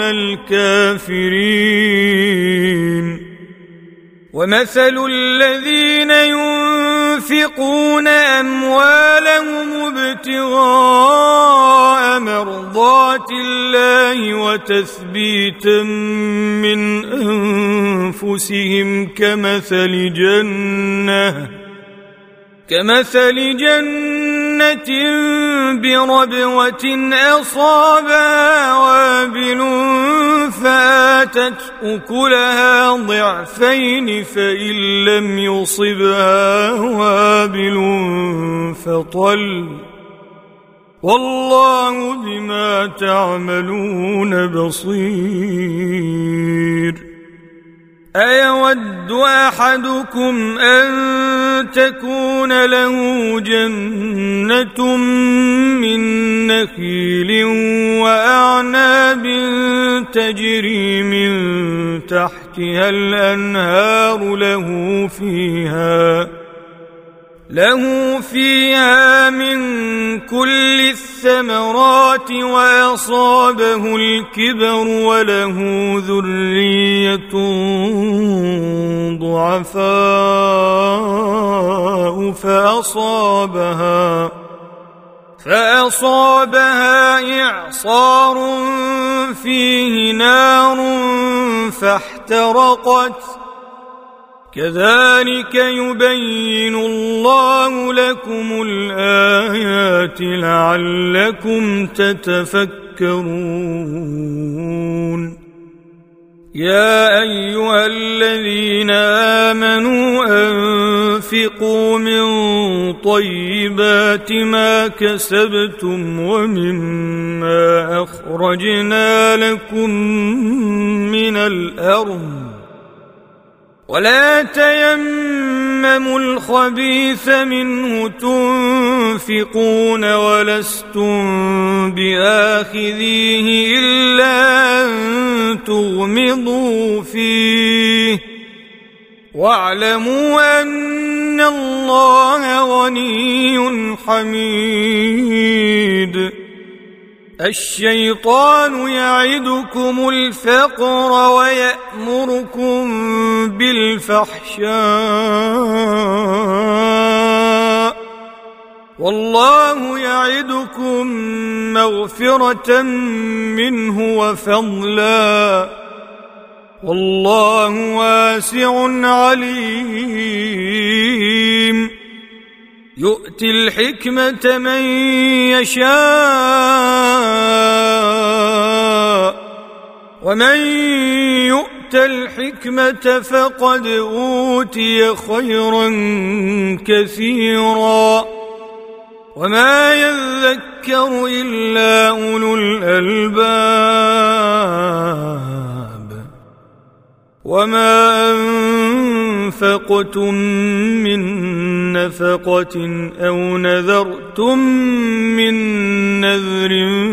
الكافرين. ومثل الذين ينفقون أموالهم ابتغاء مرضات الله وتثبيتا من أنفسهم كمثل جنة كمثل جنة بربوة أصابها وابل فآتت أكلها ضعفين فإن لم يصبها وابل فطل والله بما تعملون بصير. أيود أحدكم أن تكون له جنة من نخيل وأعناب تجري من تحتها الأنهار له فيها له فيها من كل الثمرات وأصابه الكبر وله ذرية ضعفاء فأصابها فأصابها إعصار فيه نار فاحترقت كذلك يبين الله لكم الآيات لعلكم تتفكرون. يا أيها الذين آمنوا أنفقوا من طيبات ما كسبتم ومما أخرجنا لكم من الأرض ولا تيمموا الخبيث منه تنفقون ولستم بآخذيه إلا أن تغمضوا فيه واعلموا أن الله غني حميد. الشيطان يعدكم الفقر ويأمركم بالفحشاء والله يعدكم مغفرة منه وفضلا والله واسع عليم. يؤتي الحكمة من يشاء ومن يؤت الحكمة فقد أوتي خيرا كثيرا وما يذكر إلا أولو الألباب. وما أنفقتم من نفقة أو نذرتم من نذر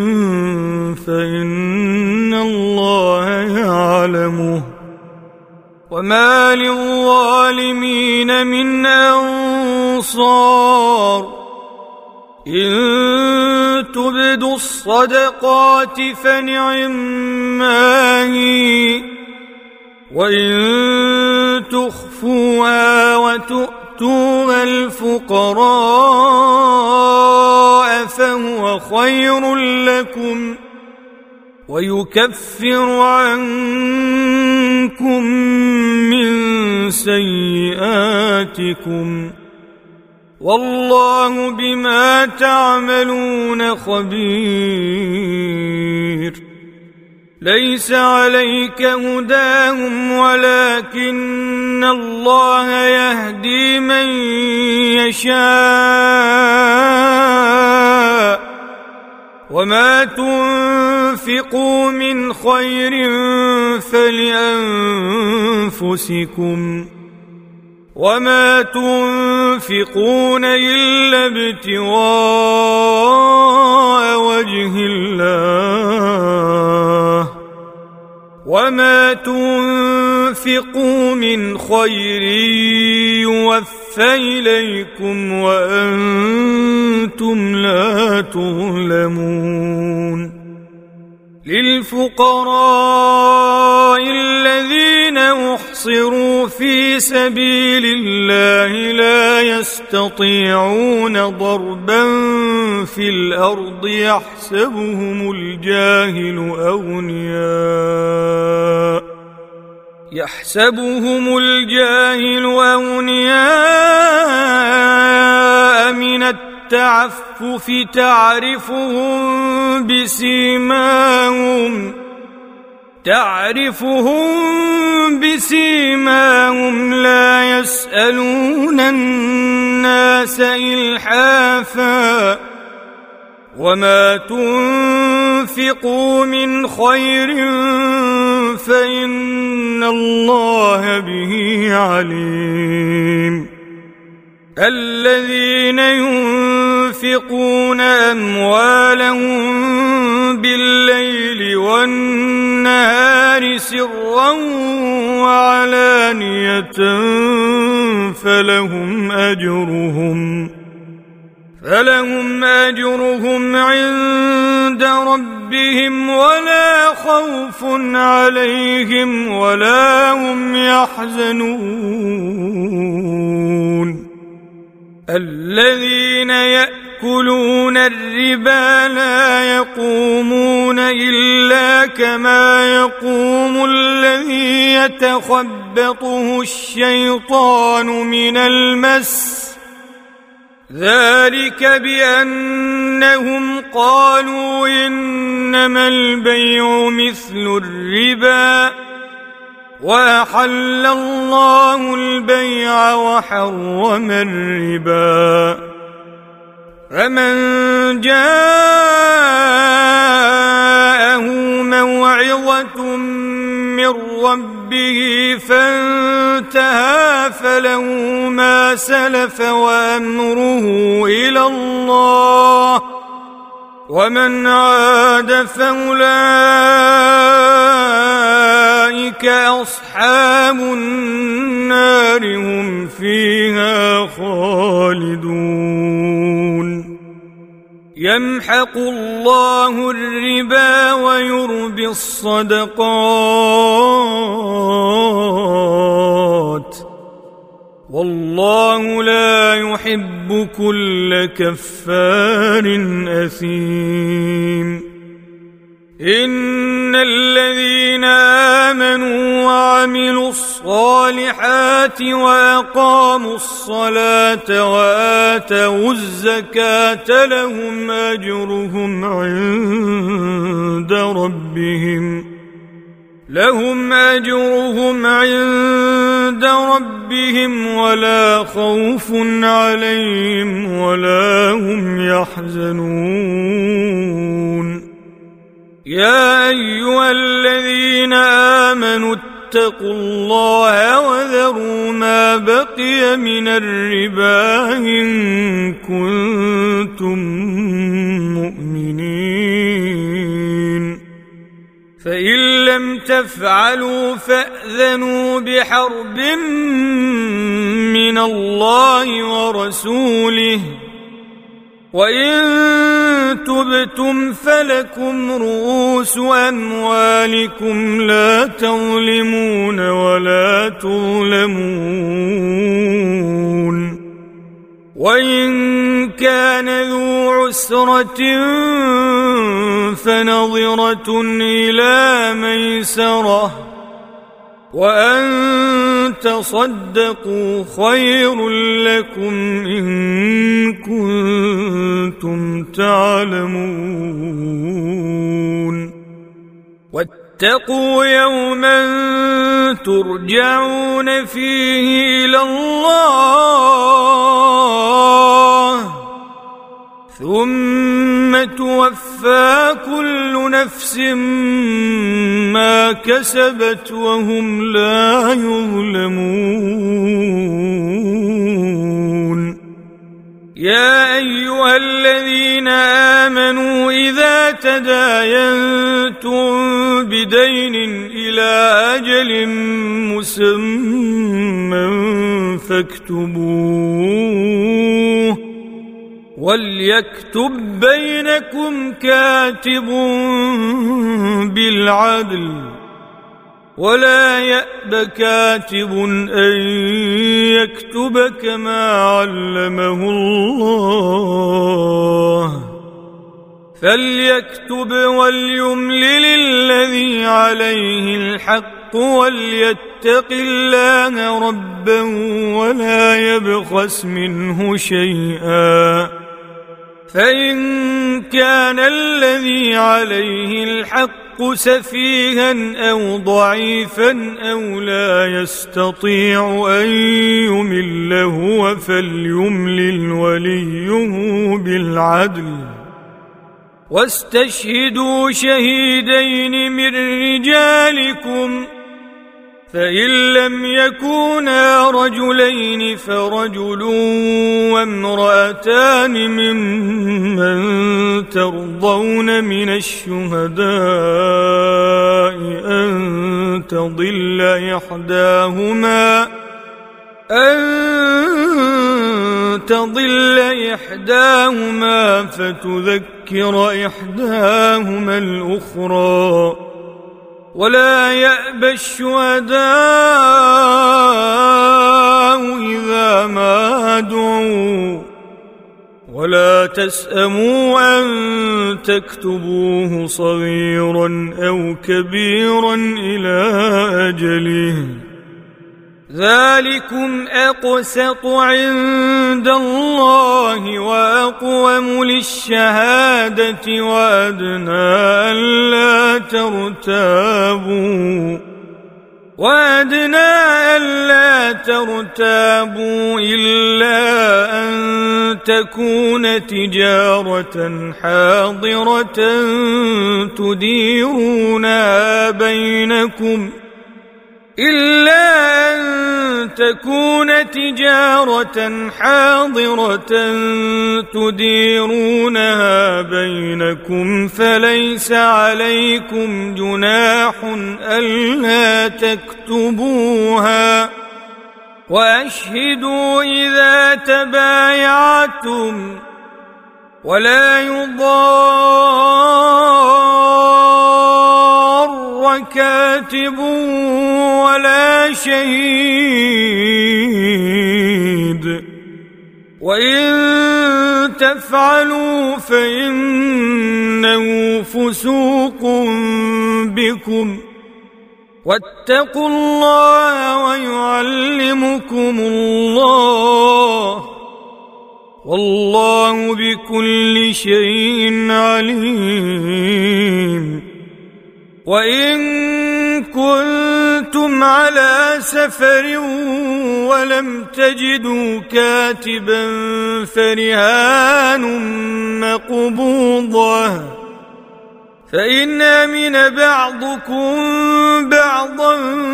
فإن الله يعلمه وما للظالمين من أنصار. إن تبدوا الصدقات فنعما هي وإن تخفوها وتؤتوها الفقراء فهو خير لكم ويكفر عنكم من سيئاتكم والله بما تعملون خبير. ليس عليك هداهم ولكن الله يهدي من يشاء وما تنفقوا من خير فلأنفسكم وما تنفقون إلا ابتغاء وجه الله وما تنفقوا من خير يوفى إليكم وأنتم لا تظلمون. للفقراء الذين أحصروا في سبيل الله لا يستطيعون ضربا في الأرض يحسبهم الجاهل أغنياء يحسبهم الجاهل أغنياء من التعفف تعرفهم بسيماهم تعرفهم بسيماهم لا يسألون الناس إلحافا وما تنفقوا من خير فإن الله به عليم. الذين ينفقون أموالهم بالليل والنهار سرا وعلانية فلهم أجرهم فلهم أجرهم عند ربهم ولا خوف عليهم ولا هم يحزنون. الذين يأتون يأكلون الربا لا يقومون إلا كما يقوم الذي يتخبطه الشيطان من المس، ذلك بأنهم قالوا إنما البيع مثل الربا وأحل الله البيع وحرم الربا. فمن جاءه موعظة من ربه فانتهى فله ما سلف وأمره إلى الله، ومن عاد فأولئك أصحاب النار هم فيها خالدون. يمحق الله الربا ويربي الصدقات، والله لا يحب كل كفار أثيم. إن الذين آمنوا وعملوا الصالحات وأقاموا الصلاة وآتوا الزكاة لهم أجرهم عند ربهم لهم أجرهم عند ربهم ولا خوف عليهم ولا هم يحزنون. يا أيها الذين آمنوا اتقوا الله وذروا ما بقي من الربا إن كنتم مؤمنين، فإن لم تفعلوا فأذنوا بحرب من الله ورسوله، وإن تبتم فلكم رؤوس أموالكم لا تظلمون ولا تظلمون. وإن كان ذو عسرة فنظرة إلى ميسرة، وأن تصدقوا خير لكم إن كنتم تعلمون. واتقوا يوما ترجعون فيه إلى الله ثم توفى كل نفس ما كسبت وهم لا يظلمون. يا أيها الذين آمنوا إذا تداينتم بدين إلى أجل مسمى فاكتبوه، وليكتب بينكم كاتب بالعدل، ولا يأب كاتب أن يكتب كما علمه الله، فليكتب وليملل الذي عليه الحق وليتق الله ربه ولا يبخس منه شيئا، فإن كان الذي عليه الحق سفيها أو ضعيفا أو لا يستطيع أن يمل هو فليملل وليه بالعدل، واستشهدوا شهيدين من رجالكم، فإن لم يكونا رجلين فرجل وامرأتان ممن ترضون من الشهداء أن تضل إحداهما أن تضل إحداهما فتذكر إحداهما الأخرى، ولا يأبى الشهداء إذا ما دعوا ولا تسأموا أن تكتبوه صغيرا أو كبيرا إلى أجله ذلكم أقسط عند الله وأقوم للشهادة وأدنى ألا ترتابوا وأدنى ألا ترتابوا إلا أن تكون تجارة حاضرة تديرونها بينكم إلا أن تكون تجارة حاضرة تديرونها بينكم فليس عليكم جناح ألا تكتبوها وأشهدوا إذا تبايعتم ولا يضار كاتب ولا شهيد وإن تفعلوا فإنه فسوق بكم واتقوا الله ويعلمكم الله والله بكل شيء عليم وإن كنتم على سفر ولم تجدوا كاتبا فرهان مقبوضة فإن أمن بعضكم بعضا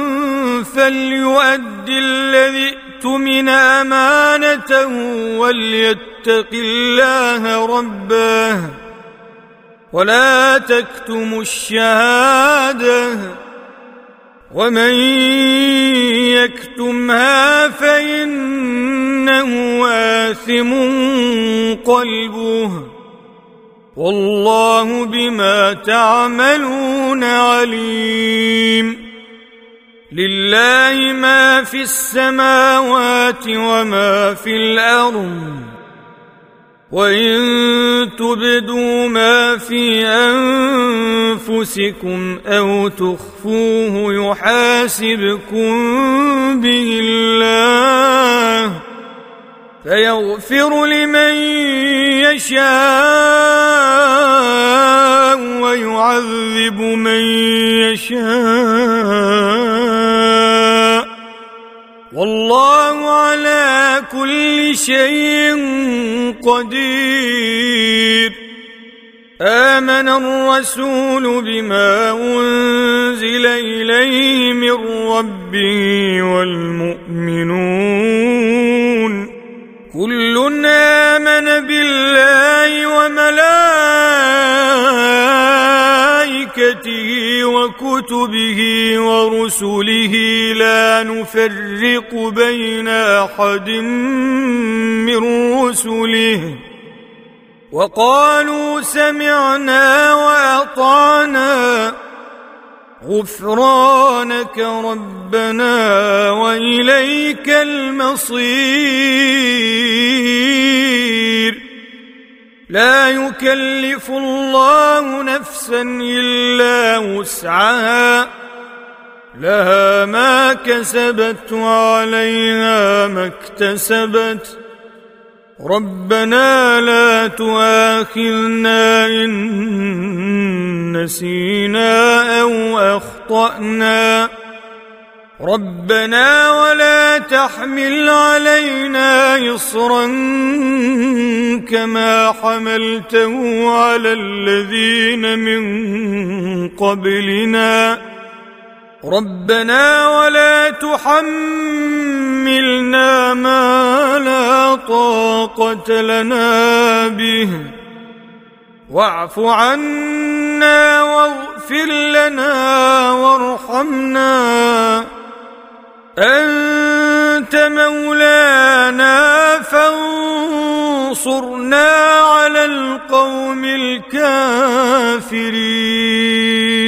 فليؤد الذي اؤتمن أمانته وليتق الله ربه ولا تكتموا الشهادة ومن يكتمها فإنه آثم قلبه والله بما تعملون عليم لله ما في السماوات وما في الأرض وإن تبدوا ما في أنفسكم أو تخفوه يحاسبكم به الله فيغفر لمن يشاء ويعذب من يشاء والله على كل شيء قدير آمن الرسول بما أنزل إليه من ربه والمؤمنون كل آمن بالله وملائكته وكتبه ورسله لا نفرق بين أحد من رسله وقالوا سمعنا وأطعنا غفرانك ربنا وإليك المصير لا يكلف الله نفسا إلا وسعها لها ما كسبت وعليها ما اكتسبت ربنا لا تؤاخذنا إن نسينا أو أخطأنا ربنا ولا تحمل علينا إصرا كما حملته على الذين من قبلنا ربنا ولا تحملنا ما لا طاقة لنا به واعف عنا واغفر لنا وارحمنا أنت مولانا فانصرنا على القوم الكافرين.